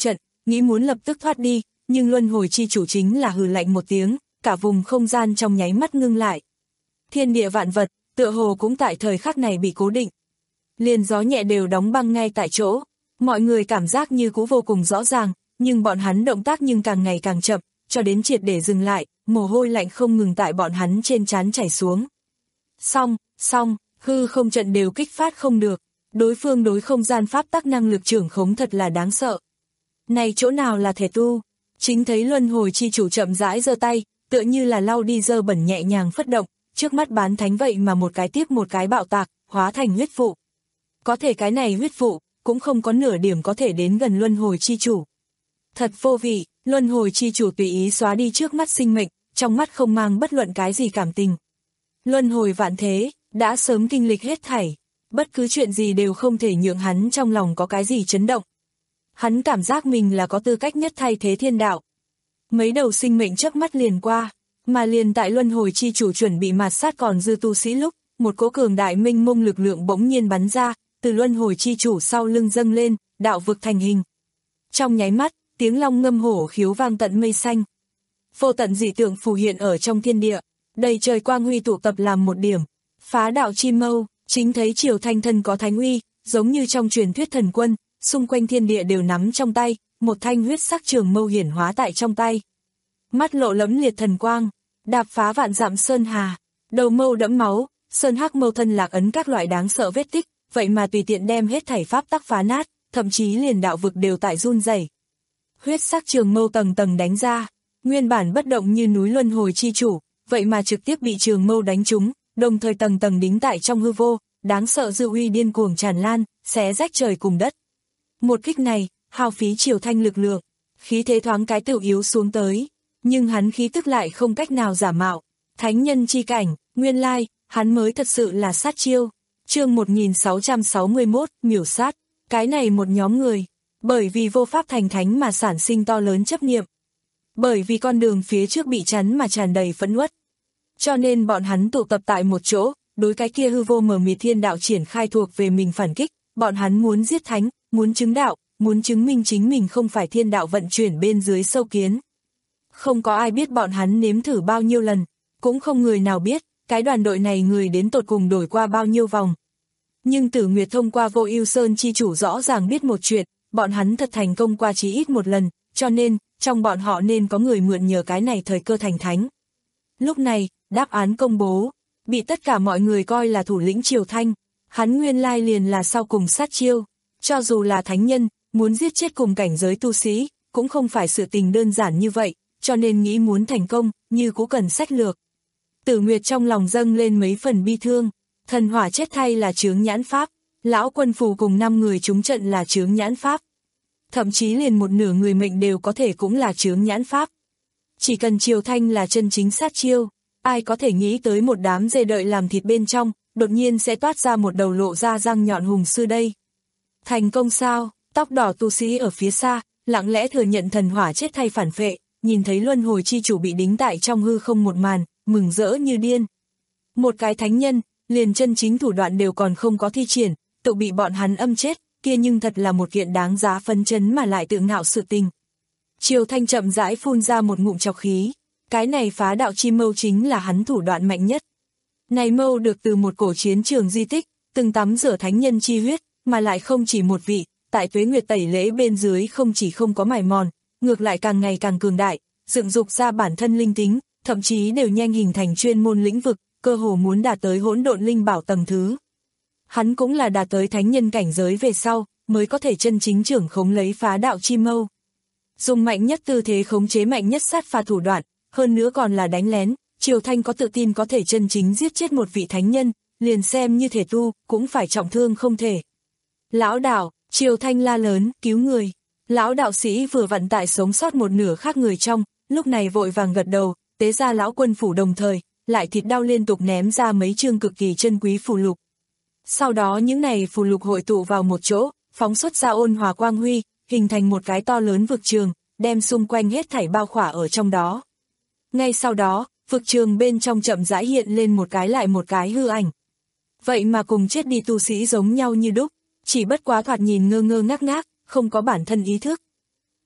nghĩ muốn lập tức thoát đi, nhưng luân hồi chi chủ chính là hừ lạnh một tiếng, cả vùng không gian trong nháy mắt ngưng lại. Thiên địa vạn vật, tựa hồ cũng tại thời khắc này bị cố định. Liền gió nhẹ đều đóng băng ngay tại chỗ, mọi người cảm giác như cũ vô cùng rõ ràng, nhưng bọn hắn động tác nhưng càng ngày càng chậm, cho đến triệt để dừng lại, mồ hôi lạnh không ngừng tại bọn hắn trên trán chảy xuống. Xong, xong, hư không trận đều kích phát không được, đối phương đối không gian pháp tắc năng lực trưởng khống thật là đáng sợ. Này chỗ nào là thể tu, chính thấy luân hồi chi chủ chậm rãi giơ tay, tựa như là lau đi dơ bẩn nhẹ nhàng phất động, trước mắt bán thánh vậy mà một cái tiếp một cái bạo tạc, hóa thành huyết vụ. Có thể cái này huyết vụ, cũng không có nửa điểm có thể đến gần luân hồi chi chủ. Thật vô vị, luân hồi chi chủ tùy ý xóa đi trước mắt sinh mệnh, trong mắt không mang bất luận cái gì cảm tình. Luân hồi vạn thế, đã sớm kinh lịch hết thảy, bất cứ chuyện gì đều không thể nhượng hắn trong lòng có cái gì chấn động. Hắn cảm giác mình là có tư cách nhất thay thế thiên đạo. Mấy đầu sinh mệnh chớp mắt liền qua, mà liền tại luân hồi chi chủ chuẩn bị mạt sát còn dư tu sĩ lúc, một cỗ cường đại minh mông lực lượng bỗng nhiên bắn ra, từ luân hồi chi chủ sau lưng dâng lên, đạo vực thành hình. Trong nháy mắt, tiếng long ngâm hổ khiếu vang tận mây xanh. Vô tận dị tượng phù hiện ở trong thiên địa, đầy trời quang huy tụ tập làm một điểm. Phá đạo chi mâu, chính thấy Triều Thanh thân có thánh uy, giống như trong truyền thuyết thần quân, xung quanh thiên địa đều nắm trong tay, một thanh huyết sắc trường mâu hiển hóa tại trong tay. Mắt lộ lẫm liệt thần quang, đạp phá vạn dặm sơn hà, đầu mâu đẫm máu, sơn hắc mâu thân lạc ấn các loại đáng sợ vết tích, vậy mà tùy tiện đem hết thảy pháp tắc phá nát, thậm chí liền đạo vực đều tại run rẩy. Huyết sắc trường mâu tầng tầng đánh ra, nguyên bản bất động như núi luân hồi chi chủ, vậy mà trực tiếp bị trường mâu đánh trúng, đồng thời tầng tầng đính tại trong hư vô, đáng sợ dư uy điên cuồng tràn lan, xé rách trời cùng đất. Một kích này, hao phí Triều Thanh lực lượng, khí thế thoáng cái tự yếu xuống tới, nhưng hắn khí tức lại không cách nào giả mạo. Thánh nhân chi cảnh, nguyên lai, hắn mới thật sự là sát chiêu. Chương một nghìn sáu trăm sáu mươi mốt, miểu sát, cái này một nhóm người, bởi vì vô pháp thành thánh mà sản sinh to lớn chấp niệm. Bởi vì con đường phía trước bị chắn mà tràn đầy phẫn uất. Cho nên bọn hắn tụ tập tại một chỗ, đối cái kia hư vô mờ mịt thiên đạo triển khai thuộc về mình phản kích, bọn hắn muốn giết thánh, muốn chứng đạo, muốn chứng minh chính mình không phải thiên đạo vận chuyển bên dưới sâu kiến. Không có ai biết bọn hắn nếm thử bao nhiêu lần, cũng không người nào biết, cái đoàn đội này người đến tột cùng đổi qua bao nhiêu vòng. Nhưng Tử Nguyệt thông qua Vô Ưu Sơn chi chủ rõ ràng biết một chuyện, bọn hắn thật thành công qua chí ít một lần, cho nên, trong bọn họ nên có người mượn nhờ cái này thời cơ thành thánh. Lúc này, đáp án công bố, bị tất cả mọi người coi là thủ lĩnh Triều Thanh, hắn nguyên lai liền là sau cùng sát chiêu, cho dù là thánh nhân, muốn giết chết cùng cảnh giới tu sĩ, cũng không phải sự tình đơn giản như vậy, cho nên nghĩ muốn thành công, như cũng cần sách lược. Tử Nguyệt trong lòng dâng lên mấy phần bi thương, thần hỏa chết thay là chướng nhãn pháp, lão quân phù cùng năm người trúng trận là chướng nhãn pháp. Thậm chí liền một nửa người mệnh đều có thể cũng là chướng nhãn pháp. Chỉ cần Triều Thanh là chân chính sát chiêu, ai có thể nghĩ tới một đám dê đợi làm thịt bên trong, đột nhiên sẽ toát ra một đầu lộ ra răng nhọn hùng sư đây. Thành công sao? Tóc đỏ tu sĩ ở phía xa, lặng lẽ thừa nhận thần hỏa chết thay phản phệ, nhìn thấy luân hồi chi chủ bị đính tại trong hư không một màn, mừng rỡ như điên. Một cái thánh nhân, liền chân chính thủ đoạn đều còn không có thi triển, tự bị bọn hắn âm chết, kia nhưng thật là một kiện đáng giá phấn chấn mà lại tự ngạo sự tình. Triều Thanh chậm rãi phun ra một ngụm trọc khí, cái này phá đạo chi mâu chính là hắn thủ đoạn mạnh nhất. Này mâu được từ một cổ chiến trường di tích, từng tắm rửa thánh nhân chi huyết, mà lại không chỉ một vị, tại tuế nguyệt tẩy lễ bên dưới không chỉ không có mài mòn, ngược lại càng ngày càng cường đại, dựng dục ra bản thân linh tính, thậm chí đều nhanh hình thành chuyên môn lĩnh vực, cơ hồ muốn đạt tới hỗn độn linh bảo tầng thứ. Hắn cũng là đạt tới thánh nhân cảnh giới về sau, mới có thể chân chính trưởng khống lấy phá đạo chi mâu. Dùng mạnh nhất tư thế khống chế mạnh nhất sát phạt thủ đoạn, hơn nữa còn là đánh lén, Triều Thanh có tự tin có thể chân chính giết chết một vị thánh nhân, liền xem như thể tu, cũng phải trọng thương không thể. Lão đạo, Triều Thanh la lớn, cứu người. Lão đạo sĩ vừa vặn tại sống sót một nửa khác người trong, lúc này vội vàng gật đầu, tế ra lão quân phủ đồng thời, lại thịt đau liên tục ném ra mấy chương cực kỳ chân quý phù lục. Sau đó những này phù lục hội tụ vào một chỗ, phóng xuất ra ôn hòa quang huy, hình thành một cái to lớn vực trường, đem xung quanh hết thảy bao khỏa ở trong đó. Ngay sau đó, vực trường bên trong chậm rãi hiện lên một cái lại một cái hư ảnh. Vậy mà cùng chết đi tu sĩ giống nhau như đúc, chỉ bất quá thoạt nhìn ngơ ngơ ngác ngác, không có bản thân ý thức.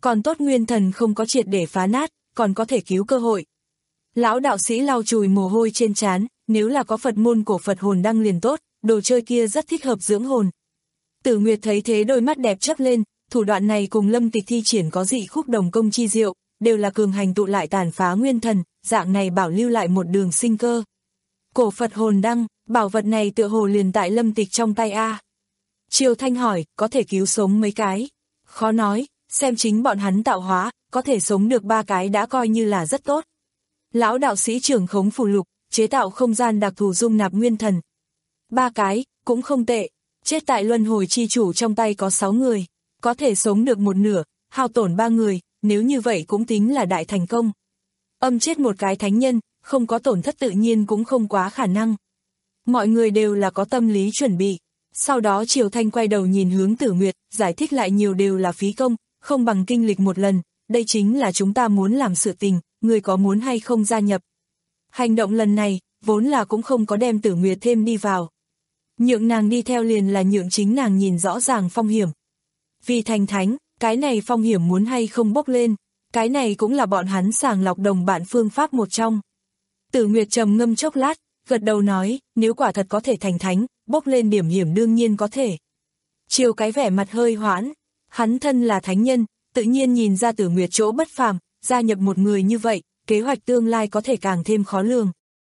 Còn tốt nguyên thần không có triệt để phá nát, còn có thể cứu cơ hội. Lão đạo sĩ lau chùi mồ hôi trên trán, nếu là có Phật môn cổ Phật hồn đăng liền tốt, đồ chơi kia rất thích hợp dưỡng hồn. Tử Nguyệt thấy thế đôi mắt đẹp chớp lên, thủ đoạn này cùng Lâm Tịch thi triển có dị khúc đồng công chi diệu, đều là cường hành tụ lại tàn phá nguyên thần, dạng này bảo lưu lại một đường sinh cơ. Cổ Phật hồn đăng, bảo vật này tựa hồ liền tại Lâm Tịch trong tay a. Triều Thanh hỏi, có thể cứu sống mấy cái? Khó nói, xem chính bọn hắn tạo hóa, có thể sống được ba cái đã coi như là rất tốt. Lão đạo sĩ trưởng khống phù lục, chế tạo không gian đặc thù dung nạp nguyên thần. Ba cái, cũng không tệ, chết tại luân hồi chi chủ trong tay có sáu người, có thể sống được một nửa, hao tổn ba người, nếu như vậy cũng tính là đại thành công. Âm chết một cái thánh nhân, không có tổn thất tự nhiên cũng không quá khả năng. Mọi người đều là có tâm lý chuẩn bị. Sau đó Triều Thanh quay đầu nhìn hướng Tử Nguyệt, giải thích lại nhiều đều là phí công, không bằng kinh lịch một lần, đây chính là chúng ta muốn làm sự tình, người có muốn hay không gia nhập. Hành động lần này, vốn là cũng không có đem Tử Nguyệt thêm đi vào. Nhượng nàng đi theo liền là nhượng chính nàng nhìn rõ ràng phong hiểm. Vì thành thánh, cái này phong hiểm muốn hay không bốc lên, cái này cũng là bọn hắn sàng lọc đồng bạn phương pháp một trong. Tử Nguyệt trầm ngâm chốc lát, gật đầu nói, nếu quả thật có thể thành thánh, bốc lên điểm hiểm đương nhiên có thể. Chiều cái vẻ mặt hơi hoãn, hắn thân là thánh nhân, tự nhiên nhìn ra Tử Nguyệt chỗ bất phàm, gia nhập một người như vậy, kế hoạch tương lai có thể càng thêm khó lường.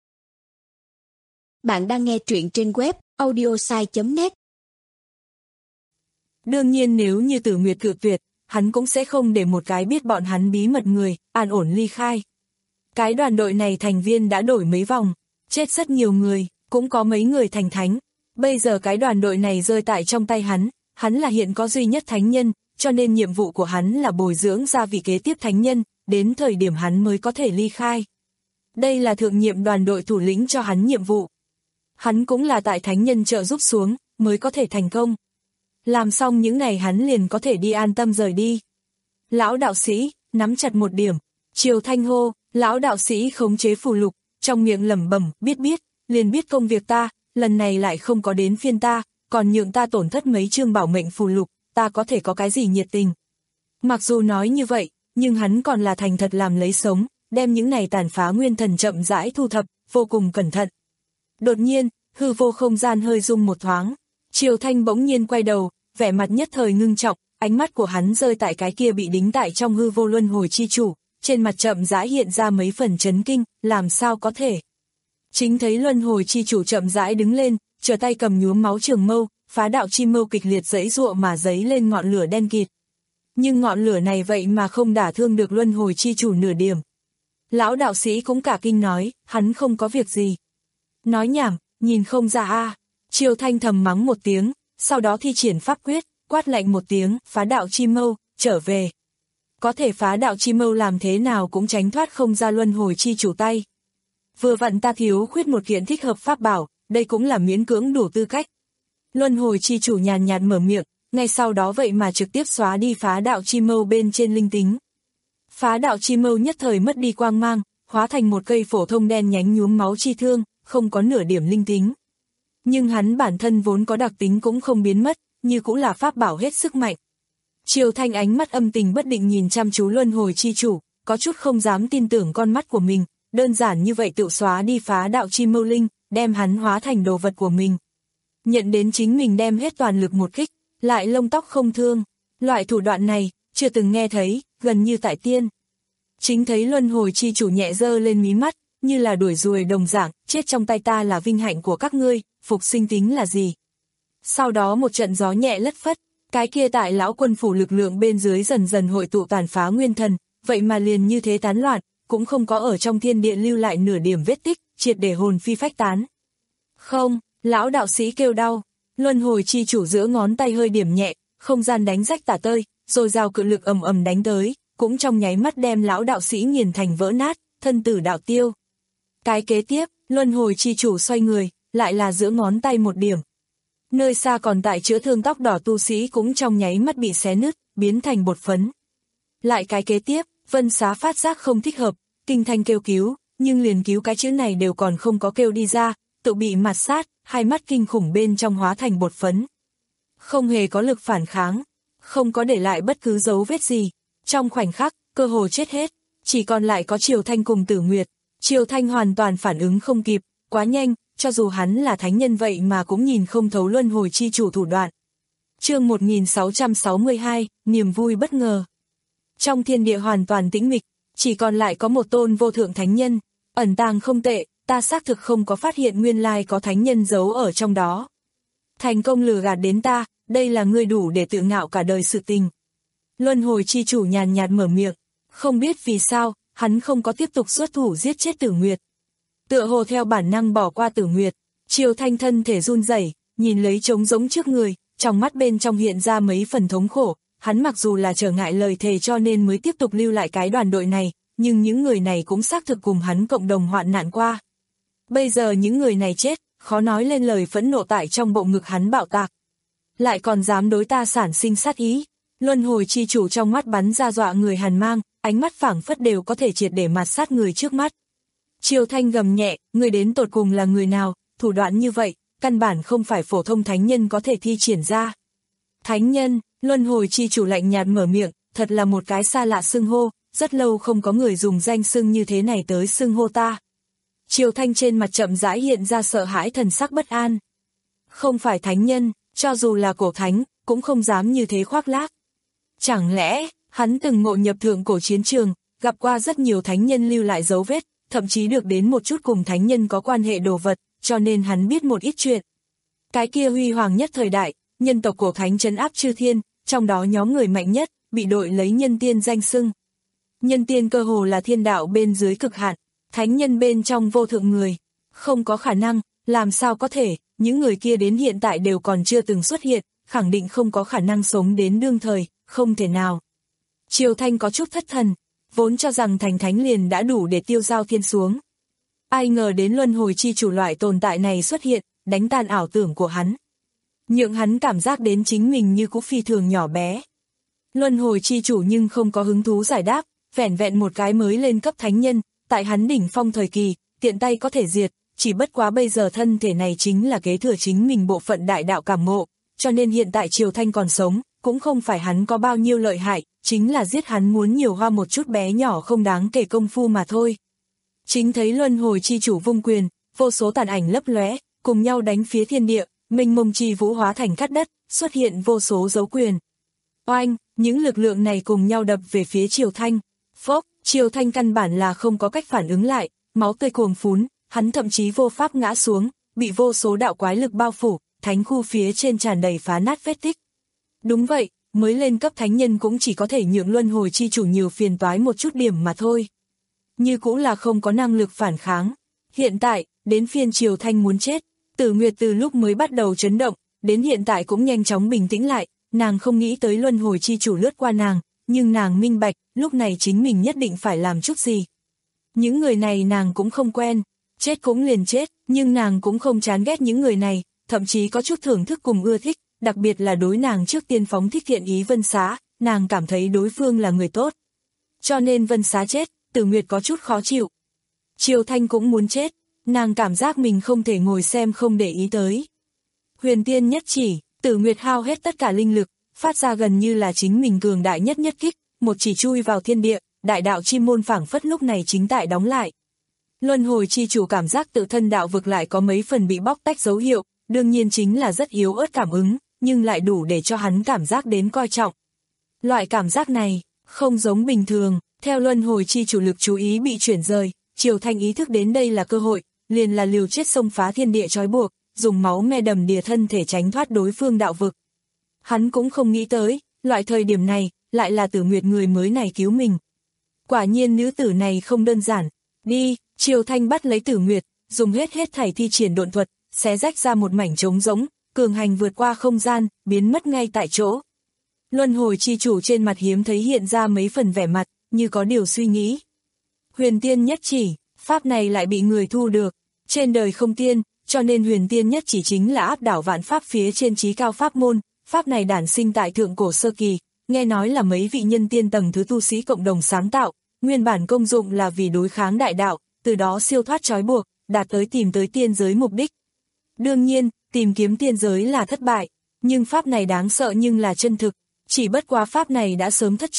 Bạn đang nghe truyện trên web audiosai chấm net. Đương nhiên nếu như Tử Nguyệt cự tuyệt, hắn cũng sẽ không để một cái biết bọn hắn bí mật người, an ổn ly khai. Cái đoàn đội này thành viên đã đổi mấy vòng, chết rất nhiều người, cũng có mấy người thành thánh. Bây giờ cái đoàn đội này rơi tại trong tay hắn, hắn là hiện có duy nhất thánh nhân, cho nên nhiệm vụ của hắn là bồi dưỡng ra vị kế tiếp thánh nhân, đến thời điểm hắn mới có thể ly khai. Đây là thượng nhiệm đoàn đội thủ lĩnh cho hắn nhiệm vụ. Hắn cũng là tại thánh nhân trợ giúp xuống, mới có thể thành công. Làm xong những này hắn liền có thể đi an tâm rời đi. Lão đạo sĩ, nắm chặt một điểm, Triều Thanh hô, lão đạo sĩ khống chế phù lục, trong miệng lẩm bẩm, biết biết, liền biết công việc ta, lần này lại không có đến phiên ta, còn nhượng ta tổn thất mấy chương bảo mệnh phù lục, ta có thể có cái gì nhiệt tình. Mặc dù nói như vậy, nhưng hắn còn là thành thật làm lấy sống, đem những này tàn phá nguyên thần chậm rãi thu thập, vô cùng cẩn thận. Đột nhiên, hư vô không gian hơi rung một thoáng, Triều Thanh bỗng nhiên quay đầu, vẻ mặt nhất thời ngưng trọng, ánh mắt của hắn rơi tại cái kia bị đính tại trong hư vô luân hồi chi chủ, trên mặt chậm rãi hiện ra mấy phần chấn kinh, làm sao có thể. Chính thấy luân hồi chi chủ chậm rãi đứng lên, trở tay cầm nhuốm máu trường mâu, phá đạo chi mâu kịch liệt giãy giụa mà giấy lên ngọn lửa đen kịt. Nhưng ngọn lửa này vậy mà không đả thương được luân hồi chi chủ nửa điểm. Lão đạo sĩ cũng cả kinh nói, hắn không có việc gì. Nói nhảm, nhìn không ra a. Triều Thanh thầm mắng một tiếng, sau đó thi triển pháp quyết, quát lạnh một tiếng, phá đạo chi mâu, trở về. Có thể phá đạo chi mâu làm thế nào cũng tránh thoát không ra luân hồi chi chủ tay. Vừa vặn ta thiếu khuyết một kiện thích hợp pháp bảo, đây cũng là miễn cưỡng đủ tư cách. Luân hồi chi chủ nhàn nhạt mở miệng, ngay sau đó vậy mà trực tiếp xóa đi phá đạo chi mâu bên trên linh tính. Phá đạo chi mâu nhất thời mất đi quang mang, hóa thành một cây phổ thông đen nhánh nhuốm máu chi thương, không có nửa điểm linh tính. Nhưng hắn bản thân vốn có đặc tính cũng không biến mất, như cũng là pháp bảo hết sức mạnh. Triều Thanh ánh mắt âm tình bất định nhìn chăm chú luân hồi chi chủ, có chút không dám tin tưởng con mắt của mình, đơn giản như vậy tự xóa đi phá đạo chi mâu linh, đem hắn hóa thành đồ vật của mình. Nhận đến chính mình đem hết toàn lực một kích, lại lông tóc không thương, loại thủ đoạn này, chưa từng nghe thấy, gần như tại tiên. Chính thấy luân hồi chi chủ nhẹ dơ lên mí mắt, như là đuổi ruồi đồng dạng, chết trong tay ta là vinh hạnh của các ngươi, phục sinh tính là gì. Sau đó một trận gió nhẹ lất phất, cái kia tại lão quân phủ lực lượng bên dưới dần dần hội tụ tàn phá nguyên thần, vậy mà liền như thế tán loạn, cũng không có ở trong thiên địa lưu lại nửa điểm vết tích, triệt để hồn phi phách tán. Không, lão đạo sĩ kêu đau, luân hồi chi chủ giữa ngón tay hơi điểm nhẹ, không gian đánh rách tả tơi, rồi rào cự lực ầm ầm đánh tới, cũng trong nháy mắt đem lão đạo sĩ nghiền thành vỡ nát, thân tử đạo tiêu. Cái kế tiếp, luân hồi chi chủ xoay người, lại là giữa ngón tay một điểm. Nơi xa còn tại chữa thương tóc đỏ tu sĩ cũng trong nháy mắt bị xé nứt, biến thành bột phấn. Lại cái kế tiếp, Vân Xá phát giác không thích hợp, kinh thanh kêu cứu, nhưng liền cứu cái chữ này đều còn không có kêu đi ra, tự bị mạt sát, hai mắt kinh khủng bên trong hóa thành bột phấn. Không hề có lực phản kháng, không có để lại bất cứ dấu vết gì. Trong khoảnh khắc, cơ hồ chết hết, chỉ còn lại có Triều Thanh cùng Tử Nguyệt. Triều Thanh hoàn toàn phản ứng không kịp, quá nhanh, cho dù hắn là thánh nhân vậy mà cũng nhìn không thấu luân hồi chi chủ thủ đoạn. Chương một nghìn sáu trăm sáu mươi hai, niềm vui bất ngờ. Trong thiên địa hoàn toàn tĩnh mịch, chỉ còn lại có một tôn vô thượng thánh nhân, ẩn tàng không tệ, ta xác thực không có phát hiện nguyên lai có thánh nhân giấu ở trong đó. Thành công lừa gạt đến ta, đây là ngươi đủ để tự ngạo cả đời sự tình. Luân hồi chi chủ nhàn nhạt mở miệng, không biết vì sao, hắn không có tiếp tục xuất thủ giết chết Tử Nguyệt. Tựa hồ theo bản năng bỏ qua Tử Nguyệt, Triều Thanh thân thể run rẩy, nhìn lấy trống rỗng trước người, trong mắt bên trong hiện ra mấy phần thống khổ, hắn mặc dù là trở ngại lời thề cho nên mới tiếp tục lưu lại cái đoàn đội này, nhưng những người này cũng xác thực cùng hắn cộng đồng hoạn nạn qua. Bây giờ những người này chết, khó nói lên lời phẫn nộ tại trong bộ ngực hắn bạo tạc. Lại còn dám đối ta sản sinh sát ý. Luân hồi chi chủ trong mắt bắn ra dọa người hàn mang, ánh mắt phảng phất đều có thể triệt để mạt sát người trước mắt. Triều Thanh gầm nhẹ, người đến tột cùng là người nào, thủ đoạn như vậy, căn bản không phải phổ thông thánh nhân có thể thi triển ra. Thánh nhân, luân hồi chi chủ lạnh nhạt mở miệng, thật là một cái xa lạ xưng hô, rất lâu không có người dùng danh xưng như thế này tới xưng hô ta. Triều Thanh trên mặt chậm rãi hiện ra sợ hãi thần sắc bất an. Không phải thánh nhân, cho dù là cổ thánh, cũng không dám như thế khoác lác. Chẳng lẽ, hắn từng ngộ nhập thượng cổ chiến trường, gặp qua rất nhiều thánh nhân lưu lại dấu vết, thậm chí được đến một chút cùng thánh nhân có quan hệ đồ vật, cho nên hắn biết một ít chuyện. Cái kia huy hoàng nhất thời đại, nhân tộc cổ thánh trấn áp chư thiên, trong đó nhóm người mạnh nhất, bị đội lấy nhân tiên danh xưng. Nhân tiên cơ hồ là thiên đạo bên dưới cực hạn, thánh nhân bên trong vô thượng người. Không có khả năng, làm sao có thể, những người kia đến hiện tại đều còn chưa từng xuất hiện, khẳng định không có khả năng sống đến đương thời, không thể nào. Triều Thanh có chút thất thần, vốn cho rằng thành thánh liền đã đủ để tiêu giao thiên xuống. Ai ngờ đến luân hồi chi chủ loại tồn tại này xuất hiện, đánh tan ảo tưởng của hắn. Nhượng hắn cảm giác đến chính mình như cũ phi thường nhỏ bé. Luân hồi chi chủ nhưng không có hứng thú giải đáp, vẻn vẹn một cái mới lên cấp thánh nhân, tại hắn đỉnh phong thời kỳ, tiện tay có thể diệt, chỉ bất quá bây giờ thân thể này chính là kế thừa chính mình bộ phận đại đạo cảm ngộ, cho nên hiện tại Triều Thanh còn sống, cũng không phải hắn có bao nhiêu lợi hại, chính là giết hắn muốn nhiều hoa một chút bé nhỏ không đáng kể công phu mà thôi. Chính thấy luân hồi chi chủ vung quyền, vô số tàn ảnh lấp lóe, cùng nhau đánh phía thiên địa, mênh mông chi vũ hóa thành cát đất, xuất hiện vô số dấu quyền. Oanh, những lực lượng này cùng nhau đập về phía Triều Thanh. Phốc, Triều Thanh căn bản là không có cách phản ứng lại, máu tươi cuồng phún, hắn thậm chí vô pháp ngã xuống, bị vô số đạo quái lực bao phủ, thánh khu phía trên tràn đầy phá nát vết tích. Đúng vậy, mới lên cấp thánh nhân cũng chỉ có thể nhượng luân hồi chi chủ nhiều phiền toái một chút điểm mà thôi. Như cũng là không có năng lực phản kháng. Hiện tại, đến phiên Triều Thanh muốn chết, Tử Nguyệt từ lúc mới bắt đầu chấn động, đến hiện tại cũng nhanh chóng bình tĩnh lại, nàng không nghĩ tới luân hồi chi chủ lướt qua nàng, nhưng nàng minh bạch, lúc này chính mình nhất định phải làm chút gì. Những người này nàng cũng không quen, chết cũng liền chết, nhưng nàng cũng không chán ghét những người này, thậm chí có chút thưởng thức cùng ưa thích, đặc biệt là đối nàng trước tiên phóng thích thiện ý Vân Xá, nàng cảm thấy đối phương là người tốt. Cho nên Vân Xá chết, Tử Nguyệt có chút khó chịu. Triều Thanh cũng muốn chết, nàng cảm giác mình không thể ngồi xem không để ý tới. Huyền tiên nhất chỉ, Tử Nguyệt hao hết tất cả linh lực, phát ra gần như là chính mình cường đại nhất nhất kích, một chỉ chui vào thiên địa, đại đạo chi môn phảng phất lúc này chính tại đóng lại. Luân hồi chi chủ cảm giác tự thân đạo vực lại có mấy phần bị bóc tách dấu hiệu, đương nhiên chính là rất yếu ớt cảm ứng, nhưng lại đủ để cho hắn cảm giác đến coi trọng. Loại cảm giác này, không giống bình thường, theo luân hồi chi chủ lực chú ý bị chuyển rời, Triều Thanh ý thức đến đây là cơ hội, liền là liều chết xông phá thiên địa trói buộc, dùng máu me đầm đìa thân thể tránh thoát đối phương đạo vực. Hắn cũng không nghĩ tới, loại thời điểm này, lại là Tử Nguyệt người mới này cứu mình. Quả nhiên nữ tử này không đơn giản, đi, Triều Thanh bắt lấy Tử Nguyệt, dùng hết hết thảy thi triển độn thuật, xé rách ra một mảnh trống rỗng, cường hành vượt qua không gian, biến mất ngay tại chỗ. Luân hồi chi chủ trên mặt hiếm thấy hiện ra mấy phần vẻ mặt, như có điều suy nghĩ. Huyền tiên nhất chỉ, pháp này lại bị người thu được, trên đời không tiên, cho nên huyền tiên nhất chỉ chính là áp đảo vạn pháp phía trên trí cao pháp môn, pháp này đản sinh tại thượng cổ sơ kỳ, nghe nói là mấy vị nhân tiên tầng thứ tu sĩ cộng đồng sáng tạo, nguyên bản công dụng là vì đối kháng đại đạo, từ đó siêu thoát trói buộc, đạt tới tìm tới tiên giới mục đích. Đương nhiên, tìm kiếm tiên giới là thất bại, nhưng pháp này đáng sợ nhưng là chân thực, chỉ bất quá pháp này đã sớm thất truyền,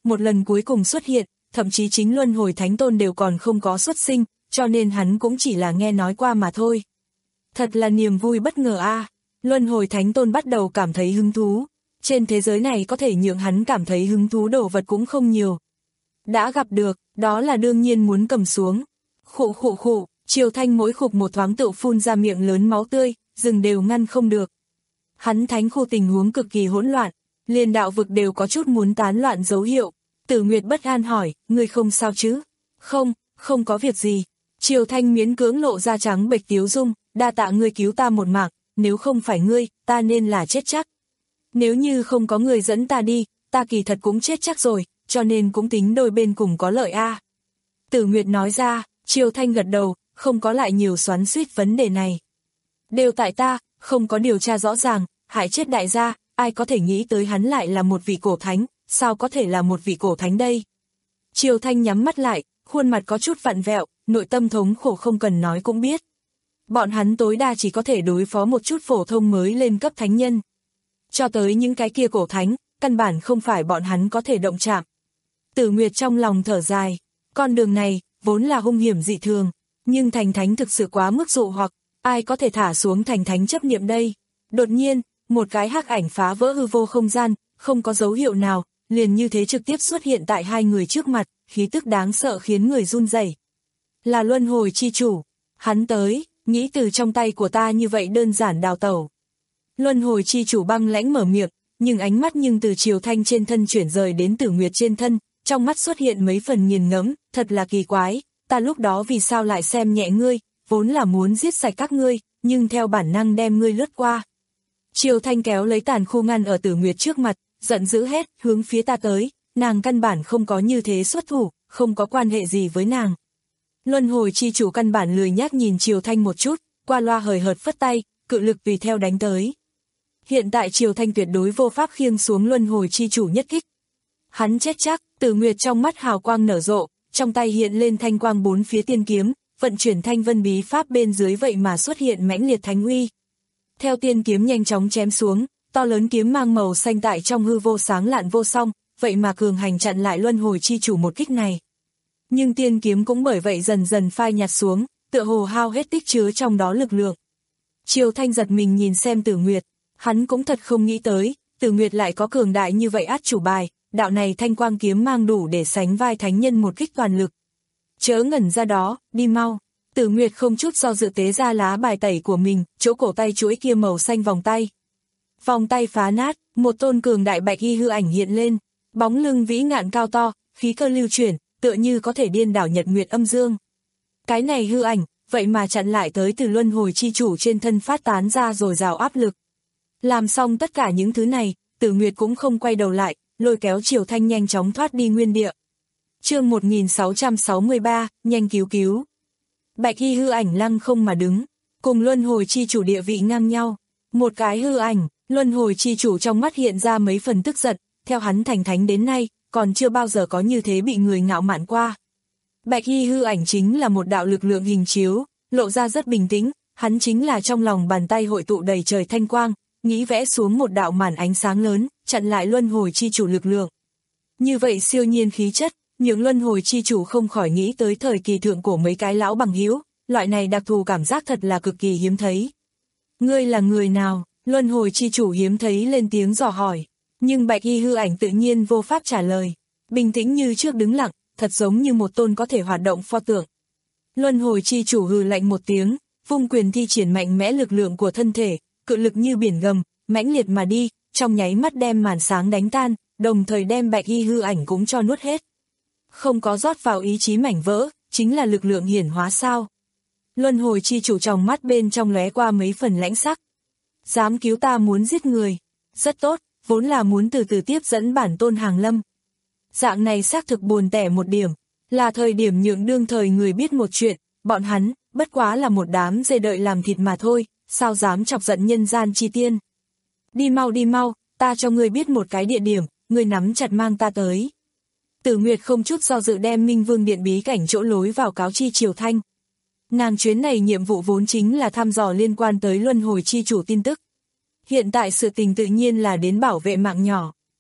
một lần cuối cùng xuất hiện, thậm chí chính luân hồi thánh tôn đều còn không có xuất sinh, cho nên hắn cũng chỉ là nghe nói qua mà thôi. Thật là niềm vui bất ngờ a. À. Luân hồi thánh tôn bắt đầu cảm thấy hứng thú. Trên thế giới này có thể nhượng hắn cảm thấy hứng thú đồ vật cũng không nhiều. Đã gặp được, đó là đương nhiên muốn cầm xuống. Khụ khụ khụ, Triều Thanh mỗi khục một thoáng tự phun ra miệng lớn máu tươi, dừng đều ngăn không được. Hắn thánh khu tình huống cực kỳ hỗn loạn, liền đạo vực đều có chút muốn tán loạn dấu hiệu. Tử Nguyệt bất an hỏi, ngươi không sao chứ? Không, không có việc gì. Triều Thanh miễn cưỡng lộ ra trắng bệch tiếu dung, đa tạ ngươi cứu ta một mạng, nếu không phải ngươi, ta nên là chết chắc. Nếu như không có người dẫn ta đi, ta kỳ thật cũng chết chắc rồi, cho nên cũng tính đôi bên cùng có lợi a. À. Tử Nguyệt nói ra, Triều Thanh gật đầu, không có lại nhiều xoắn xuýt vấn đề này. Đều tại ta, không có điều tra rõ ràng, hại chết đại gia, ai có thể nghĩ tới hắn lại là một vị cổ thánh, sao có thể là một vị cổ thánh đây? Triều Thanh nhắm mắt lại, khuôn mặt có chút vặn vẹo, nội tâm thống khổ không cần nói cũng biết. Bọn hắn tối đa chỉ có thể đối phó một chút phổ thông mới lên cấp thánh nhân. Cho tới những cái kia cổ thánh, căn bản không phải bọn hắn có thể động chạm. Tử Nguyệt trong lòng thở dài, con đường này, vốn là hung hiểm dị thường, nhưng thành thánh thực sự quá mức dụ hoặc, ai có thể thả xuống thành thánh chấp niệm đây. Đột nhiên, một cái hắc ảnh phá vỡ hư vô không gian, không có dấu hiệu nào, liền như thế trực tiếp xuất hiện tại hai người trước mặt, khí tức đáng sợ khiến người run rẩy. Là luân hồi chi chủ, hắn tới, nghĩ từ trong tay của ta như vậy đơn giản đào tẩu. Luân hồi chi chủ băng lãnh mở miệng, nhưng ánh mắt nhưng từ Triều Thanh trên thân chuyển rời đến Tử Nguyệt trên thân, trong mắt xuất hiện mấy phần nghiền ngẫm, thật là kỳ quái, ta lúc đó vì sao lại xem nhẹ ngươi, vốn là muốn giết sạch các ngươi, nhưng theo bản năng đem ngươi lướt qua. Triều Thanh kéo lấy tàn khu ngăn ở Tử Nguyệt trước mặt, giận dữ hét, hướng phía ta tới, nàng căn bản không có như thế xuất thủ, không có quan hệ gì với nàng. Luân hồi chi chủ căn bản lười nhác nhìn Triều Thanh một chút, qua loa hời hợt phất tay, cự lực tùy theo đánh tới. Hiện tại Triều Thanh tuyệt đối vô pháp khiêng xuống luân hồi chi chủ nhất kích. Hắn chết chắc, Tử Nguyệt trong mắt hào quang nở rộ, trong tay hiện lên thanh quang bốn phía tiên kiếm, vận chuyển thanh vân bí pháp bên dưới vậy mà xuất hiện mãnh liệt thánh uy. Theo tiên kiếm nhanh chóng chém xuống, to lớn kiếm mang màu xanh tại trong hư vô sáng lạn vô song, vậy mà cường hành chặn lại luân hồi chi chủ một kích này. Nhưng tiên kiếm cũng bởi vậy dần dần phai nhạt xuống, tựa hồ hao hết tích chứa trong đó lực lượng. Triều Thanh giật mình nhìn xem Tử Nguyệt, hắn cũng thật không nghĩ tới, Tử Nguyệt lại có cường đại như vậy át chủ bài, đạo này thanh quang kiếm mang đủ để sánh vai thánh nhân một kích toàn lực. Chớ ngẩn ra đó, đi mau. Tử Nguyệt không chút do dự tế ra lá bài tẩy của mình, chỗ cổ tay chuỗi kia màu xanh vòng tay. Vòng tay phá nát, một tôn cường đại bạch y hư ảnh hiện lên, bóng lưng vĩ ngạn cao to, khí cơ lưu chuyển, tựa như có thể điên đảo nhật nguyệt âm dương. Cái này hư ảnh, vậy mà chặn lại tới từ luân hồi chi chủ trên thân phát tán ra rồi rào áp lực. Làm xong tất cả những thứ này, Tử Nguyệt cũng không quay đầu lại, lôi kéo Triều Thanh nhanh chóng thoát đi nguyên địa. Chương một nghìn sáu trăm sáu mươi ba, nhanh cứu cứu. Bạch y hư ảnh lăng không mà đứng, cùng luân hồi chi chủ địa vị ngang nhau. Một cái hư ảnh, luân hồi chi chủ trong mắt hiện ra mấy phần tức giận, theo hắn thành thánh đến nay, còn chưa bao giờ có như thế bị người ngạo mạn qua. Bạch y hư ảnh chính là một đạo lực lượng hình chiếu, lộ ra rất bình tĩnh, hắn chính là trong lòng bàn tay hội tụ đầy trời thanh quang, nghĩ vẽ xuống một đạo màn ánh sáng lớn, chặn lại luân hồi chi chủ lực lượng. Như vậy siêu nhiên khí chất, những luân hồi chi chủ không khỏi nghĩ tới thời kỳ thượng cổ mấy cái lão bằng hữu, loại này đặc thù cảm giác thật là cực kỳ hiếm thấy. Ngươi là người nào? Luân hồi chi chủ hiếm thấy lên tiếng dò hỏi, nhưng bạch y hư ảnh tự nhiên vô pháp trả lời, bình tĩnh như trước đứng lặng, thật giống như một tôn có thể hoạt động pho tượng. Luân hồi chi chủ hừ lạnh một tiếng, vung quyền thi triển mạnh mẽ lực lượng của thân thể, cự lực như biển gầm, mãnh liệt mà đi, trong nháy mắt đem màn sáng đánh tan, đồng thời đem bạch y hư ảnh cũng cho nuốt hết. Không có rót vào ý chí mảnh vỡ, chính là lực lượng hiển hóa sao? Luân hồi chi chủ trong mắt bên trong lóe qua mấy phần lãnh sắc. Dám cứu ta muốn giết người. Rất tốt, vốn là muốn từ từ tiếp dẫn bản tôn hàng lâm. Dạng này xác thực buồn tẻ một điểm, là thời điểm nhượng đương thời người biết một chuyện, bọn hắn, bất quá là một đám dê đợi làm thịt mà thôi, sao dám chọc giận nhân gian chi tiên. Đi mau đi mau, ta cho ngươi biết một cái địa điểm, ngươi nắm chặt mang ta tới. Tử Nguyệt không chút do dự đem Minh Vương Điện bí cảnh chỗ lối vào cáo chi Triều Thanh. Nàng chuyến này nhiệm vụ vốn chính là thăm dò liên quan tới luân hồi chi chủ tin tức. Hiện tại sự tình tự nhiên là đến bảo vệ mạng nhỏ.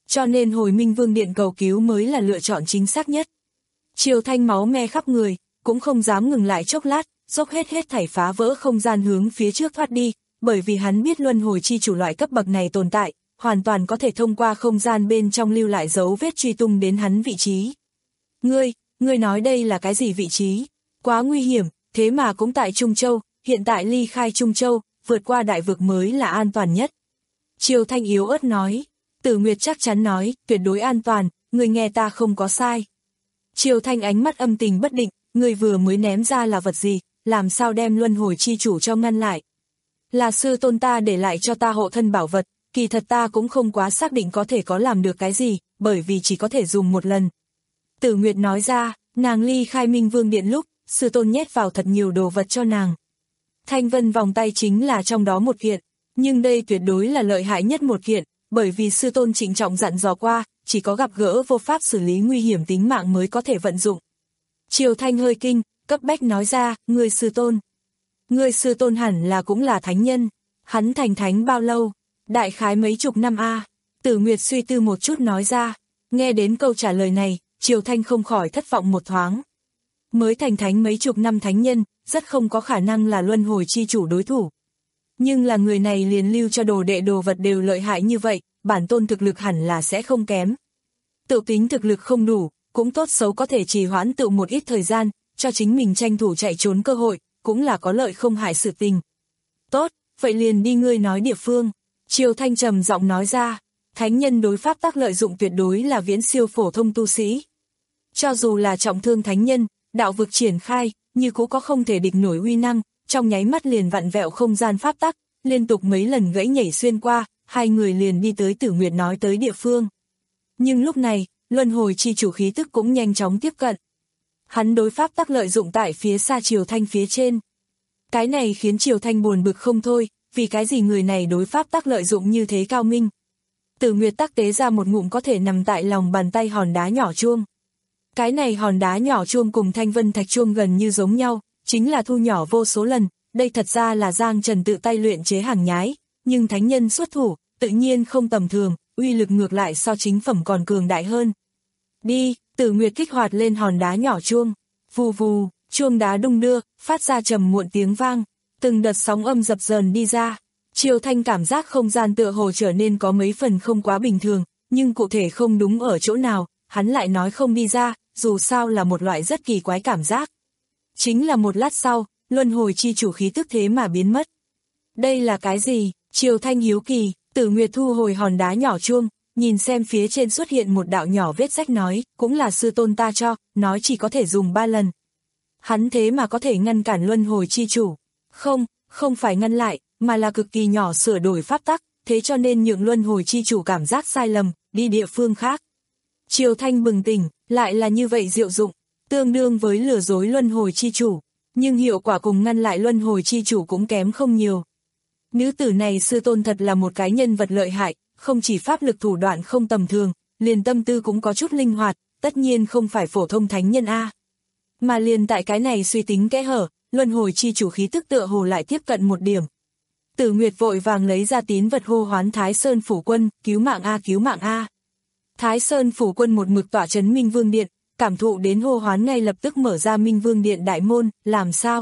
cho nên hồi Minh Vương Điện cầu cứu mới là lựa chọn chính xác nhất. Triều Thanh máu me khắp người, cũng không dám ngừng lại chốc lát, dốc hết hết thảy phá vỡ không gian hướng phía trước thoát đi, bởi vì hắn biết luân hồi chi chủ loại cấp bậc này tồn tại, hoàn toàn có thể thông qua không gian bên trong lưu lại dấu vết truy tung đến hắn vị trí. Ngươi, ngươi nói đây là cái gì vị trí? Quá nguy hiểm, thế mà cũng tại Trung Châu, hiện tại ly khai Trung Châu, vượt qua đại vực mới là an toàn nhất. Triều Thanh yếu ớt nói, Tử Nguyệt chắc chắn nói, tuyệt đối an toàn, ngươi nghe ta không có sai. Triều Thanh ánh mắt âm tình bất định, ngươi vừa mới ném ra là vật gì, làm sao đem luân hồi chi chủ cho ngăn lại. Là sư tôn ta để lại cho ta hộ thân bảo vật, kỳ thật ta cũng không quá xác định có thể có làm được cái gì, bởi vì chỉ có thể dùng một lần. Tử Nguyệt nói ra, nàng ly khai Minh Vương Điện lúc, sư tôn nhét vào thật nhiều đồ vật cho nàng. Thanh vân vòng tay chính là trong đó một kiện, nhưng đây tuyệt đối là lợi hại nhất một kiện, bởi vì sư tôn trịnh trọng dặn dò qua, chỉ có gặp gỡ vô pháp xử lý nguy hiểm tính mạng mới có thể vận dụng. Triều Thanh hơi kinh, cấp bách nói ra, ngươi sư tôn. Ngươi sư tôn hẳn là cũng là thánh nhân, hắn thành thánh bao lâu? Đại khái mấy chục năm a. Tử Nguyệt suy tư một chút nói ra, nghe đến câu trả lời này, Triều Thanh không khỏi thất vọng một thoáng. Mới thành thánh mấy chục năm thánh nhân, rất không có khả năng là luân hồi chi chủ đối thủ. Nhưng là người này liền lưu cho đồ đệ đồ vật đều lợi hại như vậy, bản tôn thực lực hẳn là sẽ không kém. Tự tính thực lực không đủ, cũng tốt xấu có thể trì hoãn tự một ít thời gian, cho chính mình tranh thủ chạy trốn cơ hội, cũng là có lợi không hại sự tình. Tốt, vậy liền đi ngươi nói địa phương. Triều Thanh trầm giọng nói ra, thánh nhân đối pháp tắc lợi dụng tuyệt đối là viễn siêu phổ thông tu sĩ. Cho dù là trọng thương thánh nhân, đạo vực triển khai, như cũng có không thể địch nổi uy năng, trong nháy mắt liền vặn vẹo không gian pháp tắc, liên tục mấy lần gãy nhảy xuyên qua, hai người liền đi tới Tử Nguyệt nói tới địa phương. Nhưng lúc này, luân hồi chi chủ khí tức cũng nhanh chóng tiếp cận. Hắn đối pháp tắc lợi dụng tại phía xa Triều Thanh phía trên. Cái này khiến Triều Thanh buồn bực không thôi, vì cái gì người này đối pháp tắc lợi dụng như thế cao minh. Tử Nguyệt tắc tế ra một ngụm có thể nằm tại lòng bàn tay hòn đá nhỏ chuông. Cái này hòn đá nhỏ chuông cùng thanh vân thạch chuông gần như giống nhau, chính là thu nhỏ vô số lần, đây thật ra là Giang Trần tự tay luyện chế hàng nhái, nhưng thánh nhân xuất thủ, tự nhiên không tầm thường, uy lực ngược lại so chính phẩm còn cường đại hơn. Đi, Tử Nguyệt kích hoạt lên hòn đá nhỏ chuông, vù vù, chuông đá đung đưa, phát ra trầm muộn tiếng vang, từng đợt sóng âm dập dờn đi ra. Triều Thanh cảm giác không gian tựa hồ trở nên có mấy phần không quá bình thường, nhưng cụ thể không đúng ở chỗ nào, hắn lại nói không đi ra, dù sao là một loại rất kỳ quái cảm giác. Chính là một lát sau, luân hồi chi chủ khí tức thế mà biến mất. Đây là cái gì? Triều Thanh hiếu kỳ, Tử Nguyệt thu hồi hòn đá nhỏ chuông, nhìn xem phía trên xuất hiện một đạo nhỏ vết rách nói, cũng là sư tôn ta cho, nói chỉ có thể dùng ba lần. Hắn thế mà có thể ngăn cản luân hồi chi chủ. Không, không phải ngăn lại, mà là cực kỳ nhỏ sửa đổi pháp tắc, thế cho nên nhượng luân hồi chi chủ cảm giác sai lầm, đi địa phương khác. Triều Thanh bừng tỉnh, lại là như vậy diệu dụng, tương đương với lừa dối luân hồi chi chủ, nhưng hiệu quả cùng ngăn lại luân hồi chi chủ cũng kém không nhiều. Nữ tử này sư tôn thật là một cái nhân vật lợi hại, không chỉ pháp lực thủ đoạn không tầm thường, liền tâm tư cũng có chút linh hoạt, tất nhiên không phải phổ thông thánh nhân A. Mà liền tại cái này suy tính kẽ hở, luân hồi chi chủ khí tức tựa hồ lại tiếp cận một điểm. Tử Nguyệt vội vàng lấy ra tín vật hô hoán Thái Sơn Phủ Quân, cứu mạng A cứu mạng A. Thái Sơn Phủ Quân một mực tỏa trấn Minh Vương Điện, cảm thụ đến hô hoán ngay lập tức mở ra Minh Vương Điện đại môn, làm sao?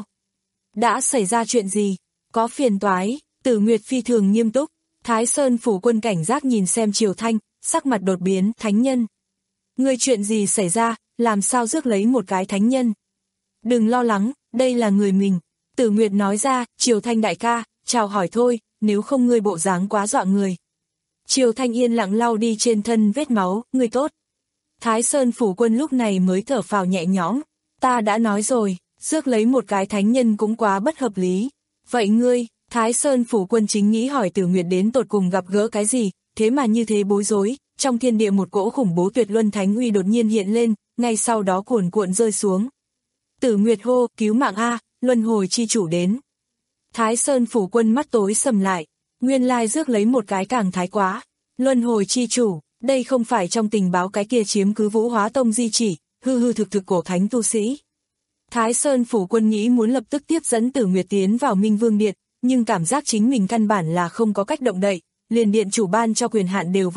Đã xảy ra chuyện gì? Có phiền toái, Tử Nguyệt phi thường nghiêm túc, Thái Sơn Phủ Quân cảnh giác nhìn xem Triều Thanh, sắc mặt đột biến, thánh nhân. Ngươi chuyện gì xảy ra, làm sao rước lấy một cái thánh nhân? Đừng lo lắng, đây là người mình. Tử Nguyệt nói ra, Triều Thanh đại ca, chào hỏi thôi, nếu không ngươi bộ dáng quá dọa người. Triều Thanh yên lặng lau đi trên thân vết máu, ngươi tốt. Thái Sơn Phủ Quân lúc này mới thở phào nhẹ nhõm, ta đã nói rồi, rước lấy một cái thánh nhân cũng quá bất hợp lý. Vậy ngươi, Thái Sơn Phủ Quân chính nghĩ hỏi Tử Nguyệt đến tột cùng gặp gỡ cái gì, thế mà như thế bối rối, trong thiên địa một cỗ khủng bố tuyệt luân thánh uy đột nhiên hiện lên, ngay sau đó cuồn cuộn rơi xuống. Tử Nguyệt hô, cứu mạng A, luân hồi chi chủ đến. Thái Sơn Phủ Quân mắt tối sầm lại, nguyên lai rước lấy một cái càng thái quá. Luân hồi chi chủ, đây không phải trong tình báo cái kia chiếm cứ Vũ Hóa Tông di chỉ, hư hư thực thực cổ thánh tu sĩ. Thái Sơn Phủ Quân nghĩ muốn lập tức tiếp dẫn Tử Nguyệt tiến vào Minh Vương Điện, nhưng cảm giác chính mình căn bản là không có cách động đậy, liền điện chủ ban cho quyền hạn đều vô dụng,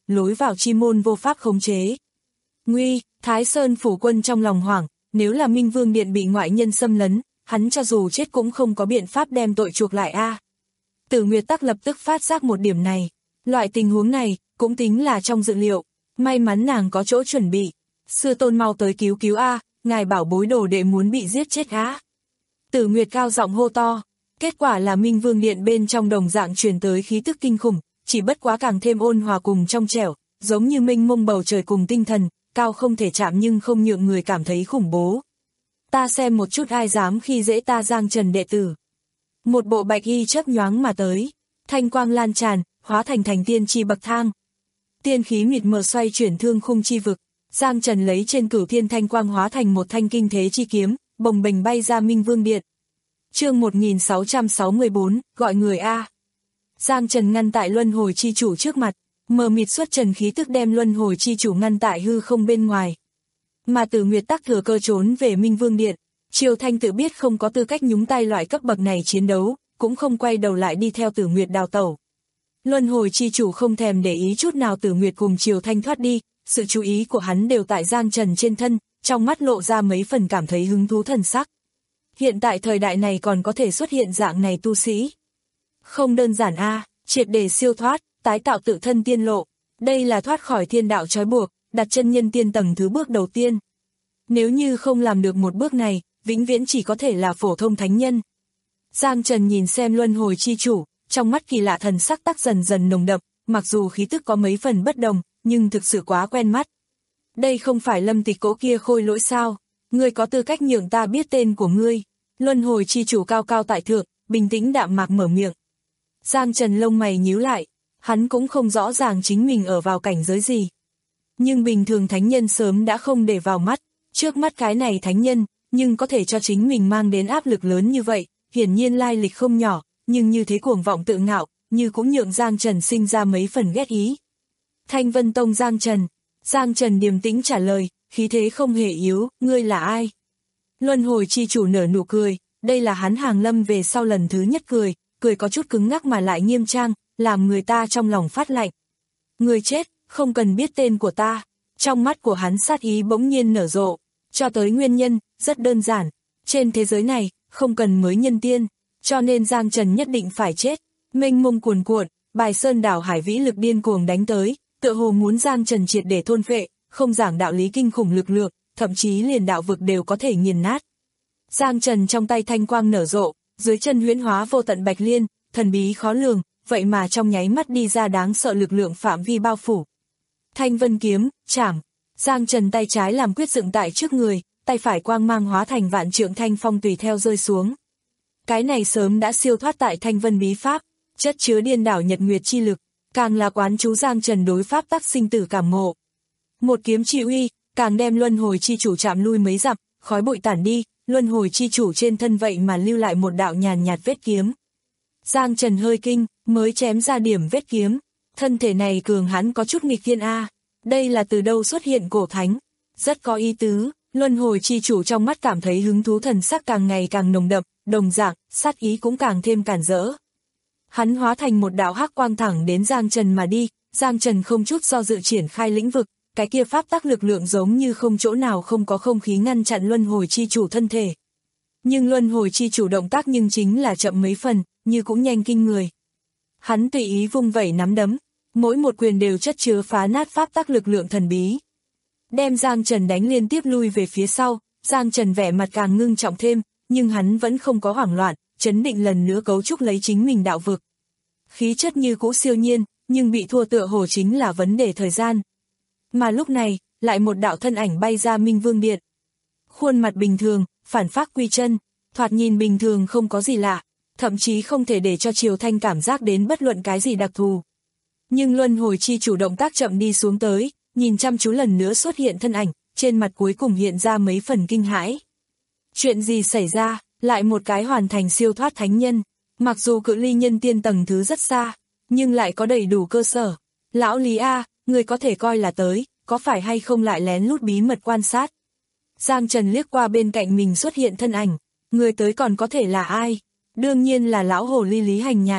lối vào chi môn vô pháp khống chế. Nguy, Thái Sơn phủ quân trong lòng hoảng, nếu là Minh Vương Điện bị ngoại nhân xâm lấn, hắn cho dù chết cũng không có biện pháp đem tội chuộc lại a. Tử Nguyệt Tắc lập tức phát giác một điểm này, loại tình huống này cũng tính là trong dự liệu, may mắn nàng có chỗ chuẩn bị. Sư tôn mau tới cứu cứu a, ngài bảo bối đồ đệ muốn bị giết chết á. Tử Nguyệt cao giọng hô to, kết quả là Minh Vương Điện bên trong đồng dạng truyền tới khí tức kinh khủng, chỉ bất quá càng thêm ôn hòa cùng trong trẻo, giống như mênh mông bầu trời cùng tinh thần, cao không thể chạm nhưng không nhượng người cảm thấy khủng bố. Ta xem một chút ai dám khi dễ ta Giang Trần đệ tử. Một bộ bạch y chớp nhoáng mà tới, thanh quang lan tràn, hóa thành thành tiên chi bậc thang. Tiên khí mịt mờ xoay chuyển thương khung chi vực, Giang Trần lấy trên cửu thiên thanh quang hóa thành một thanh kinh thế chi kiếm, bồng bềnh bay ra Minh Vương Điện. Chương một nghìn sáu trăm sáu mươi tư, gọi người a. Giang Trần ngăn tại luân hồi chi chủ trước mặt, mờ mịt xuất trần khí tức đem luân hồi chi chủ ngăn tại hư không bên ngoài. Mà Tử Nguyệt Tắc thừa cơ trốn về Minh Vương Điện, Triều Thanh tự biết không có tư cách nhúng tay loại cấp bậc này chiến đấu, cũng không quay đầu lại đi theo Tử Nguyệt đào tẩu. Luân hồi chi chủ không thèm để ý chút nào Tử Nguyệt cùng Triều Thanh thoát đi, sự chú ý của hắn đều tại Giang Trần trên thân, trong mắt lộ ra mấy phần cảm thấy hứng thú thần sắc. Hiện tại thời đại này còn có thể xuất hiện dạng này tu sĩ. Không đơn giản a, à, triệt để siêu thoát, tái tạo tự thân tiên lộ. Đây là thoát khỏi thiên đạo trói buộc, đặt chân nhân tiên tầng thứ bước đầu tiên. Nếu như không làm được một bước này, vĩnh viễn chỉ có thể là phổ thông thánh nhân. Giang Trần nhìn xem luân hồi chi chủ, trong mắt kỳ lạ thần sắc tắc dần dần nồng đậm, mặc dù khí tức có mấy phần bất đồng, nhưng thực sự quá quen mắt. Đây không phải Lâm Tịch Cỗ kia khôi lỗi sao? Ngươi có tư cách nhượng ta biết tên của ngươi. Luân hồi chi chủ cao cao tại thượng, bình tĩnh đạm mạc mở miệng. Giang Trần lông mày nhíu lại, hắn cũng không rõ ràng chính mình ở vào cảnh giới gì. Nhưng bình thường thánh nhân sớm đã không để vào mắt, trước mắt cái này thánh nhân, nhưng có thể cho chính mình mang đến áp lực lớn như vậy, hiển nhiên lai lịch không nhỏ, nhưng như thế cuồng vọng tự ngạo, như cũng nhượng Giang Trần sinh ra mấy phần ghét ý. Thanh Vân Tông Giang Trần. Giang Trần điềm tĩnh trả lời, khí thế không hề yếu, ngươi là ai? Luân hồi chi chủ nở nụ cười, đây là hắn hàng lâm về sau lần thứ nhất cười, cười có chút cứng ngắc mà lại nghiêm trang, làm người ta trong lòng phát lạnh. Người chết, không cần biết tên của ta. Trong mắt của hắn sát ý bỗng nhiên nở rộ, cho tới nguyên nhân, rất đơn giản. Trên thế giới này, không cần mới nhân tiên, cho nên Giang Trần nhất định phải chết. Mênh mông cuồn cuộn, bài sơn đảo hải vĩ lực điên cuồng đánh tới, tựa hồ muốn Giang Trần triệt để thôn phệ, không giảng đạo lý kinh khủng lực lượng, thậm chí liền đạo vực đều có thể nghiền nát. Giang Trần trong tay thanh quang nở rộ, dưới chân huyễn hóa vô tận bạch liên, thần bí khó lường, vậy mà trong nháy mắt đi ra đáng sợ lực lượng phạm vi bao phủ. Thanh vân kiếm, chảm. Giang Trần tay trái làm quyết dựng tại trước người, tay phải quang mang hóa thành vạn trượng thanh phong tùy theo rơi xuống. Cái này sớm đã siêu thoát tại thanh vân bí pháp, chất chứa điên đảo nhật nguyệt chi lực, càng là quán chú Giang Trần đối pháp tắc sinh tử cảm ngộ. Một kiếm chi uy, càng đem luân hồi chi chủ chạm lui mấy dặm, khói bụi tản đi, luân hồi chi chủ trên thân vậy mà lưu lại một đạo nhàn nhạt vết kiếm. Giang Trần hơi kinh, mới chém ra điểm vết kiếm, thân thể này cường hắn có chút nghịch thiên a, đây là từ đâu xuất hiện cổ thánh, rất có ý tứ. Luân hồi chi chủ trong mắt cảm thấy hứng thú thần sắc càng ngày càng nồng đậm, đồng dạng, sát ý cũng càng thêm cản rỡ. Hắn hóa thành một đạo hắc quang thẳng đến Giang Trần mà đi, Giang Trần không chút do dự triển khai lĩnh vực, cái kia pháp tắc lực lượng giống như không chỗ nào không có không khí ngăn chặn luân hồi chi chủ thân thể. Nhưng luân hồi chi chủ động tác nhưng chính là chậm mấy phần, như cũng nhanh kinh người. Hắn tùy ý vung vẩy nắm đấm, mỗi một quyền đều chất chứa phá nát pháp tắc lực lượng thần bí. Đem Giang Trần đánh liên tiếp lui về phía sau, Giang Trần vẻ mặt càng ngưng trọng thêm, nhưng hắn vẫn không có hoảng loạn, trấn định lần nữa cấu trúc lấy chính mình đạo vực. Khí chất như cũ siêu nhiên, nhưng bị thua tựa hồ chính là vấn đề thời gian. Mà lúc này, lại một đạo thân ảnh bay ra Minh Vương Điện. Khuôn mặt bình thường, phản phác quy chân, thoạt nhìn bình thường không có gì lạ, thậm chí không thể để cho Triều Thanh cảm giác đến bất luận cái gì đặc thù. Nhưng luân hồi chi chủ động tác chậm đi xuống tới, nhìn chăm chú lần nữa xuất hiện thân ảnh, trên mặt cuối cùng hiện ra mấy phần kinh hãi. Chuyện gì xảy ra, lại một cái hoàn thành siêu thoát thánh nhân, mặc dù cự ly nhân tiên tầng thứ rất xa, nhưng lại có đầy đủ cơ sở. Lão Lý A, người có thể coi là tới, có phải hay không lại lén lút bí mật quan sát. Giang Trần liếc qua bên cạnh mình xuất hiện thân ảnh, người tới còn có thể là ai? Đương nhiên là lão hồ ly Lý Hành Nhạn.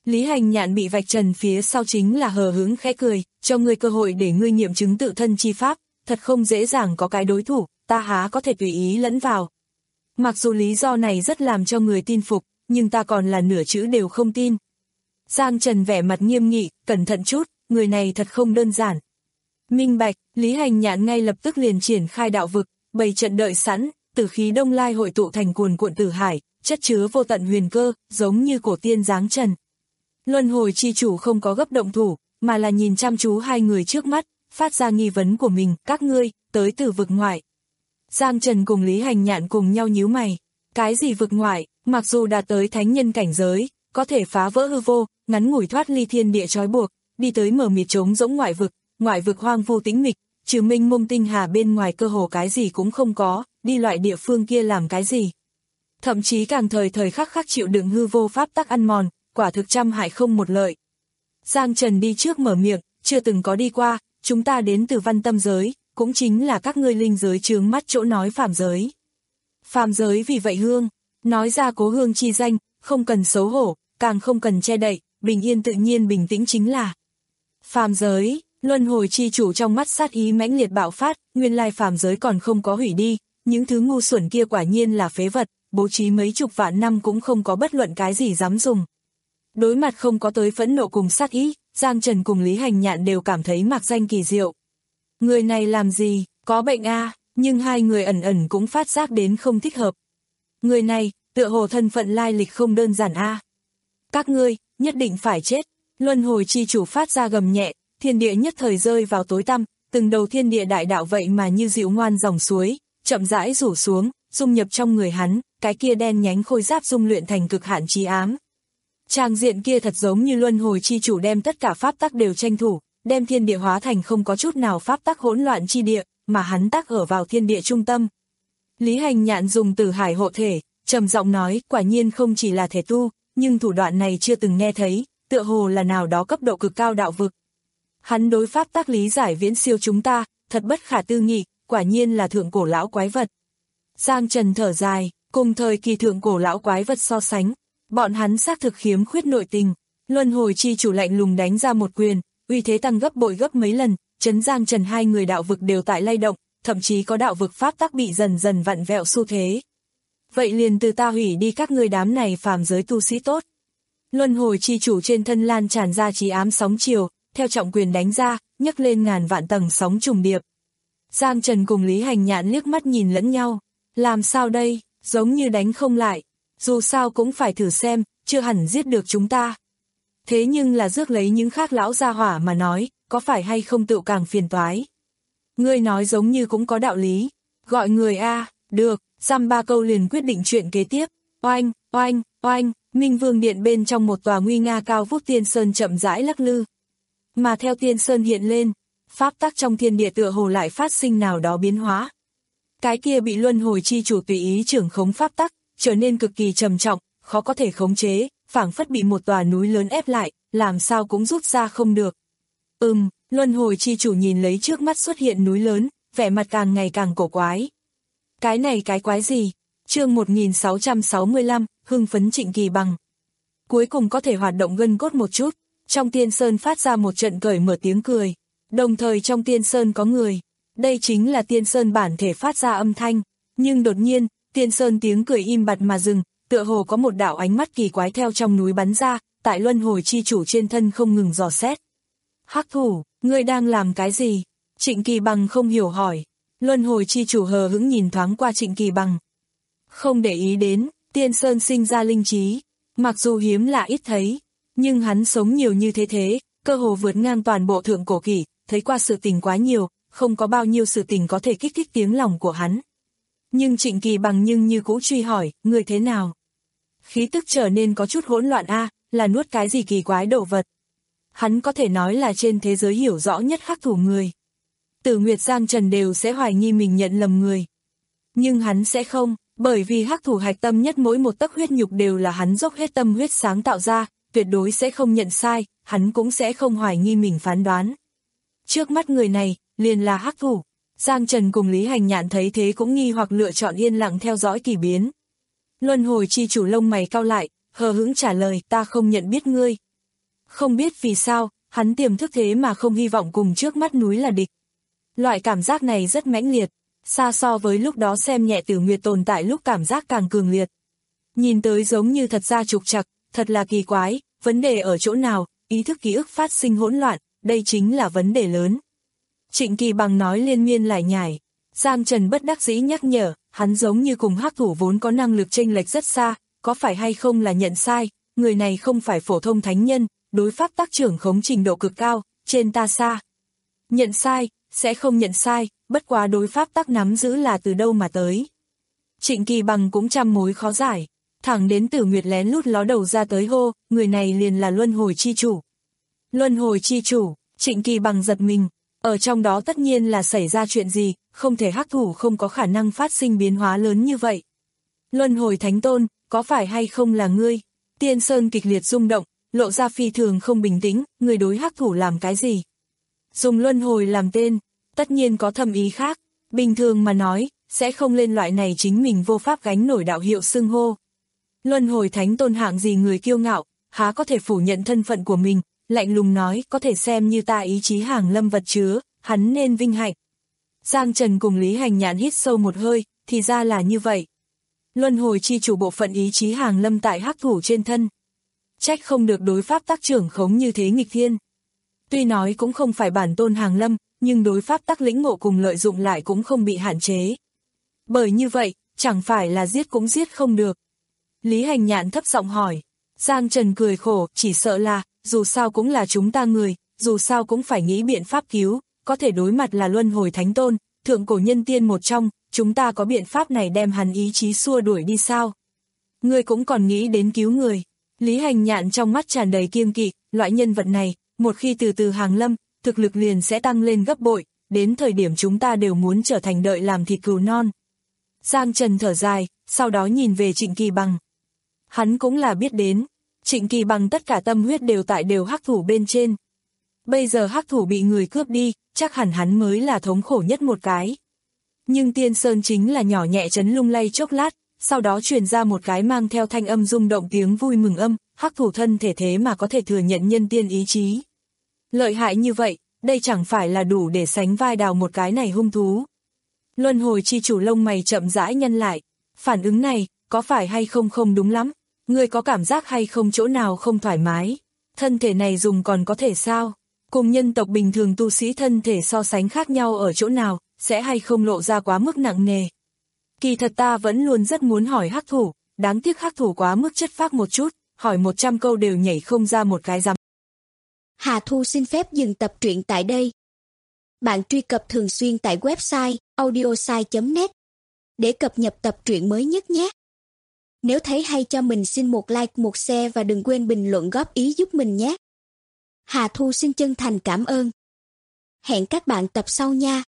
Lý Hành Nhạn bị vạch trần phía sau chính là hờ hững khẽ cười, cho ngươi cơ hội để ngươi nghiệm chứng tự thân chi pháp, thật không dễ dàng có cái đối thủ, ta há có thể tùy ý lẫn vào. Mặc dù lý do này rất làm cho người tin phục, nhưng ta còn là nửa chữ đều không tin. Giang Trần vẻ mặt nghiêm nghị, cẩn thận chút, người này thật không đơn giản. Minh bạch, Lý Hành Nhạn ngay lập tức liền triển khai đạo vực, bày trận đợi sẵn, tử khí đông lai hội tụ thành cuồn cuộn tử hải, chất chứa vô tận huyền cơ, giống như cổ tiên giáng trần. Luân hồi chi chủ không có gấp động thủ, mà là nhìn chăm chú hai người trước mắt, phát ra nghi vấn của mình, các ngươi, tới từ vực ngoại. Giang Trần cùng Lý Hành Nhạn cùng nhau nhíu mày, cái gì vực ngoại, mặc dù đạt tới thánh nhân cảnh giới, có thể phá vỡ hư vô, ngắn ngủi thoát ly thiên địa trói buộc, đi tới mờ mịt trống rỗng ngoại vực, ngoại vực hoang vu tĩnh mịch, trừ minh mông tinh hà bên ngoài cơ hồ cái gì cũng không có, đi loại địa phương kia làm cái gì. Thậm chí càng thời thời khắc khắc chịu đựng hư vô pháp tắc ăn mòn, quả thực trăm hại không một lợi. Giang Trần đi trước mở miệng, chưa từng có đi qua, chúng ta đến từ văn tâm giới, cũng chính là các ngươi linh giới chướng mắt chỗ nói phàm giới. Phàm giới vì vậy hương, nói ra cố hương chi danh, không cần xấu hổ, càng không cần che đậy, bình yên tự nhiên bình tĩnh chính là. Phàm giới, luân hồi chi chủ trong mắt sát ý mãnh liệt bạo phát, nguyên lai phàm giới còn không có hủy đi, những thứ ngu xuẩn kia quả nhiên là phế vật, bố trí mấy chục vạn năm cũng không có bất luận cái gì dám dùng. Đối mặt không có tới phẫn nộ cùng sát ý, Giang Trần cùng Lý Hành Nhạn đều cảm thấy mạc danh kỳ diệu. Người này làm gì, có bệnh a à, nhưng hai người ẩn ẩn cũng phát giác đến không thích hợp. Người này, tựa hồ thân phận lai lịch không đơn giản a à. Các ngươi, nhất định phải chết. Luân hồi chi chủ phát ra gầm nhẹ, thiên địa nhất thời rơi vào tối tăm, từng đầu thiên địa đại đạo vậy mà như dịu ngoan dòng suối, chậm rãi rủ xuống, dung nhập trong người hắn, cái kia đen nhánh khôi giáp dung luyện thành cực hạn chí ám. Tràng diện kia thật giống như luân hồi chi chủ đem tất cả pháp tắc đều tranh thủ, đem thiên địa hóa thành không có chút nào pháp tắc hỗn loạn chi địa, mà hắn tắc ở vào thiên địa trung tâm. Lý Hành Nhạn dùng tử hải hộ thể, trầm giọng nói, quả nhiên không chỉ là thể tu, nhưng thủ đoạn này chưa từng nghe thấy, tựa hồ là nào đó cấp độ cực cao đạo vực. Hắn đối pháp tắc lý giải viễn siêu chúng ta, thật bất khả tư nghị, quả nhiên là thượng cổ lão quái vật. Giang Trần thở dài, cùng thời kỳ thượng cổ lão quái vật so sánh, bọn hắn xác thực khiếm khuyết nội tình. Luân hồi chi chủ lạnh lùng đánh ra một quyền, uy thế tăng gấp bội gấp mấy lần, chấn Giang Trần hai người đạo vực đều tại lay động, thậm chí có đạo vực pháp tắc bị dần dần vặn vẹo xu thế. Vậy liền từ ta hủy đi các ngươi đám này phàm giới tu sĩ tốt. Luân hồi chi chủ trên thân lan tràn ra chí ám sóng chiều, theo trọng quyền đánh ra, nhấc lên ngàn vạn tầng sóng trùng điệp. Giang Trần cùng Lý Hành Nhạn liếc mắt nhìn lẫn nhau, làm sao đây, giống như đánh không lại, dù sao cũng phải thử xem, chưa hẳn giết được chúng ta. Thế nhưng là rước lấy những khác lão gia hỏa mà nói, có phải hay không tự càng phiền toái. Ngươi nói giống như cũng có đạo lý, gọi người a, được, dăm ba câu liền quyết định chuyện kế tiếp, oanh, oanh, oanh, Minh Vương Điện bên trong một tòa nguy nga cao vút tiên sơn chậm rãi lắc lư. Mà theo tiên sơn hiện lên, pháp tắc trong thiên địa tựa hồ lại phát sinh nào đó biến hóa. Cái kia bị luân hồi chi chủ tùy ý trưởng khống pháp tắc, trở nên cực kỳ trầm trọng, khó có thể khống chế, phảng phất bị một tòa núi lớn ép lại, làm sao cũng rút ra không được. Ừm, luân hồi chi chủ nhìn lấy trước mắt xuất hiện núi lớn, vẻ mặt càng ngày càng cổ quái. Cái này cái quái gì? Chương một nghìn sáu trăm sáu mươi lăm, hưng phấn Trịnh Kỳ Bằng. Cuối cùng có thể hoạt động gân cốt một chút, trong tiên sơn phát ra một trận cởi mở tiếng cười, đồng thời trong tiên sơn có người. Đây chính là tiên sơn bản thể phát ra âm thanh, nhưng đột nhiên, tiên sơn tiếng cười im bặt mà dừng, tựa hồ có một đạo ánh mắt kỳ quái theo trong núi bắn ra, tại luân hồi chi chủ trên thân không ngừng dò xét. Hắc thủ, ngươi đang làm cái gì? Trịnh Kỳ Bằng không hiểu hỏi. Luân hồi chi chủ hờ hững nhìn thoáng qua Trịnh Kỳ Bằng. Không để ý đến, tiên sơn sinh ra linh trí, mặc dù hiếm là ít thấy, nhưng hắn sống nhiều như thế thế, cơ hồ vượt ngang toàn bộ thượng cổ kỷ, thấy qua sự tình quá nhiều, không có bao nhiêu sự tình có thể kích thích tiếng lòng của hắn. Nhưng Trịnh Kỳ Bằng nhưng như cũ truy hỏi, người thế nào? Khí tức trở nên có chút hỗn loạn a, à, là nuốt cái gì kỳ quái đồ vật. Hắn có thể nói là trên thế giới hiểu rõ nhất hắc thủ người. Tử Nguyệt Giang Trần đều sẽ hoài nghi mình nhận lầm người. Nhưng hắn sẽ không, bởi vì hắc thủ hạch tâm nhất mỗi một tấc huyết nhục đều là hắn dốc hết tâm huyết sáng tạo ra, tuyệt đối sẽ không nhận sai, hắn cũng sẽ không hoài nghi mình phán đoán. Trước mắt người này, liền là hắc thủ. Giang Trần cùng Lý Hành Nhạn thấy thế cũng nghi hoặc lựa chọn yên lặng theo dõi kỳ biến. Luân hồi chi chủ lông mày cau lại, hờ hững trả lời, ta không nhận biết ngươi. Không biết vì sao, hắn tiềm thức thế mà không hy vọng cùng trước mắt núi là địch. Loại cảm giác này rất mãnh liệt, xa so với lúc đó xem nhẹ Tử Nguyệt tồn tại lúc cảm giác càng cường liệt. Nhìn tới giống như thật ra trục trặc, thật là kỳ quái, vấn đề ở chỗ nào, ý thức ký ức phát sinh hỗn loạn, đây chính là vấn đề lớn. Trịnh Kỳ Bằng nói liên miên lải nhải, Giang Trần bất đắc dĩ nhắc nhở, hắn giống như cùng hắc thủ vốn có năng lực chênh lệch rất xa, có phải hay không là nhận sai, người này không phải phổ thông thánh nhân, đối pháp tác trưởng khống trình độ cực cao, trên ta xa. Nhận sai, sẽ không nhận sai, bất quá đối pháp tác nắm giữ là từ đâu mà tới. Trịnh Kỳ Bằng cũng trăm mối khó giải, thẳng đến Tử Nguyệt lén lút ló đầu ra tới hô, người này liền là luân hồi chi chủ. Luân hồi chi chủ, Trịnh Kỳ Bằng giật mình, ở trong đó tất nhiên là xảy ra chuyện gì, không thể hắc thủ không có khả năng phát sinh biến hóa lớn như vậy. Luân hồi thánh tôn, có phải hay không là ngươi? Tiên Sơn kịch liệt rung động, lộ ra phi thường không bình tĩnh, người đối hắc thủ làm cái gì? Dùng luân hồi làm tên, tất nhiên có thâm ý khác, bình thường mà nói, sẽ không lên loại này chính mình vô pháp gánh nổi đạo hiệu xưng hô. Luân hồi thánh tôn hạng gì người kiêu ngạo, há có thể phủ nhận thân phận của mình, lạnh lùng nói có thể xem như ta ý chí hàng lâm vật chứa, hắn nên vinh hạnh. Giang Trần cùng Lý Hành Nhạn hít sâu một hơi, thì ra là như vậy. Luân hồi chi chủ bộ phận ý chí hàng lâm tại hắc thủ trên thân. Trách không được đối pháp tác trưởng khống như thế nghịch thiên. Tuy nói cũng không phải bản tôn hàng lâm, nhưng đối pháp tác lĩnh ngộ cùng lợi dụng lại cũng không bị hạn chế. Bởi như vậy, chẳng phải là giết cũng giết không được. Lý Hành Nhạn thấp giọng hỏi. Giang Trần cười khổ, chỉ sợ là, dù sao cũng là chúng ta người, dù sao cũng phải nghĩ biện pháp cứu, có thể đối mặt là luân hồi thánh tôn, thượng cổ nhân tiên một trong, chúng ta có biện pháp này đem hắn ý chí xua đuổi đi sao? Ngươi cũng còn nghĩ đến cứu người. Lý Hành Nhạn trong mắt tràn đầy kiêng kỵ, loại nhân vật này, một khi từ từ hàng lâm, thực lực liền sẽ tăng lên gấp bội, đến thời điểm chúng ta đều muốn trở thành đợi làm thịt cừu non. Giang Trần thở dài, sau đó nhìn về Trịnh Kỳ Bằng. Hắn cũng là biết đến, Trịnh Kỳ Bằng tất cả tâm huyết đều tại đều hắc thủ bên trên. Bây giờ hắc thủ bị người cướp đi, chắc hẳn hắn mới là thống khổ nhất một cái. Nhưng Tiên Sơn chính là nhỏ nhẹ chấn lung lay chốc lát, sau đó truyền ra một cái mang theo thanh âm rung động tiếng vui mừng âm, hắc thủ thân thể thế mà có thể thừa nhận nhân tiên ý chí. Lợi hại như vậy, đây chẳng phải là đủ để sánh vai đào một cái này hung thú. Luân hồi chi chủ lông mày chậm rãi nhân lại, phản ứng này, có phải hay không không đúng lắm, người có cảm giác hay không chỗ nào không thoải mái, thân thể này dùng còn có thể sao, cùng nhân tộc bình thường tu sĩ thân thể so sánh khác nhau ở chỗ nào, sẽ hay không lộ ra quá mức nặng nề. Kỳ thật ta vẫn luôn rất muốn hỏi hắc thủ, đáng tiếc hắc thủ quá mức chất phác một chút, hỏi một trăm câu đều nhảy không ra một cái rắm. Hà Thu xin phép dừng tập truyện tại đây. Bạn truy cập thường xuyên tại website audiosai chấm net để cập nhật tập truyện mới nhất nhé. Nếu thấy hay cho mình xin một like, một share và đừng quên bình luận góp ý giúp mình nhé. Hà Thu xin chân thành cảm ơn. Hẹn các bạn tập sau nha.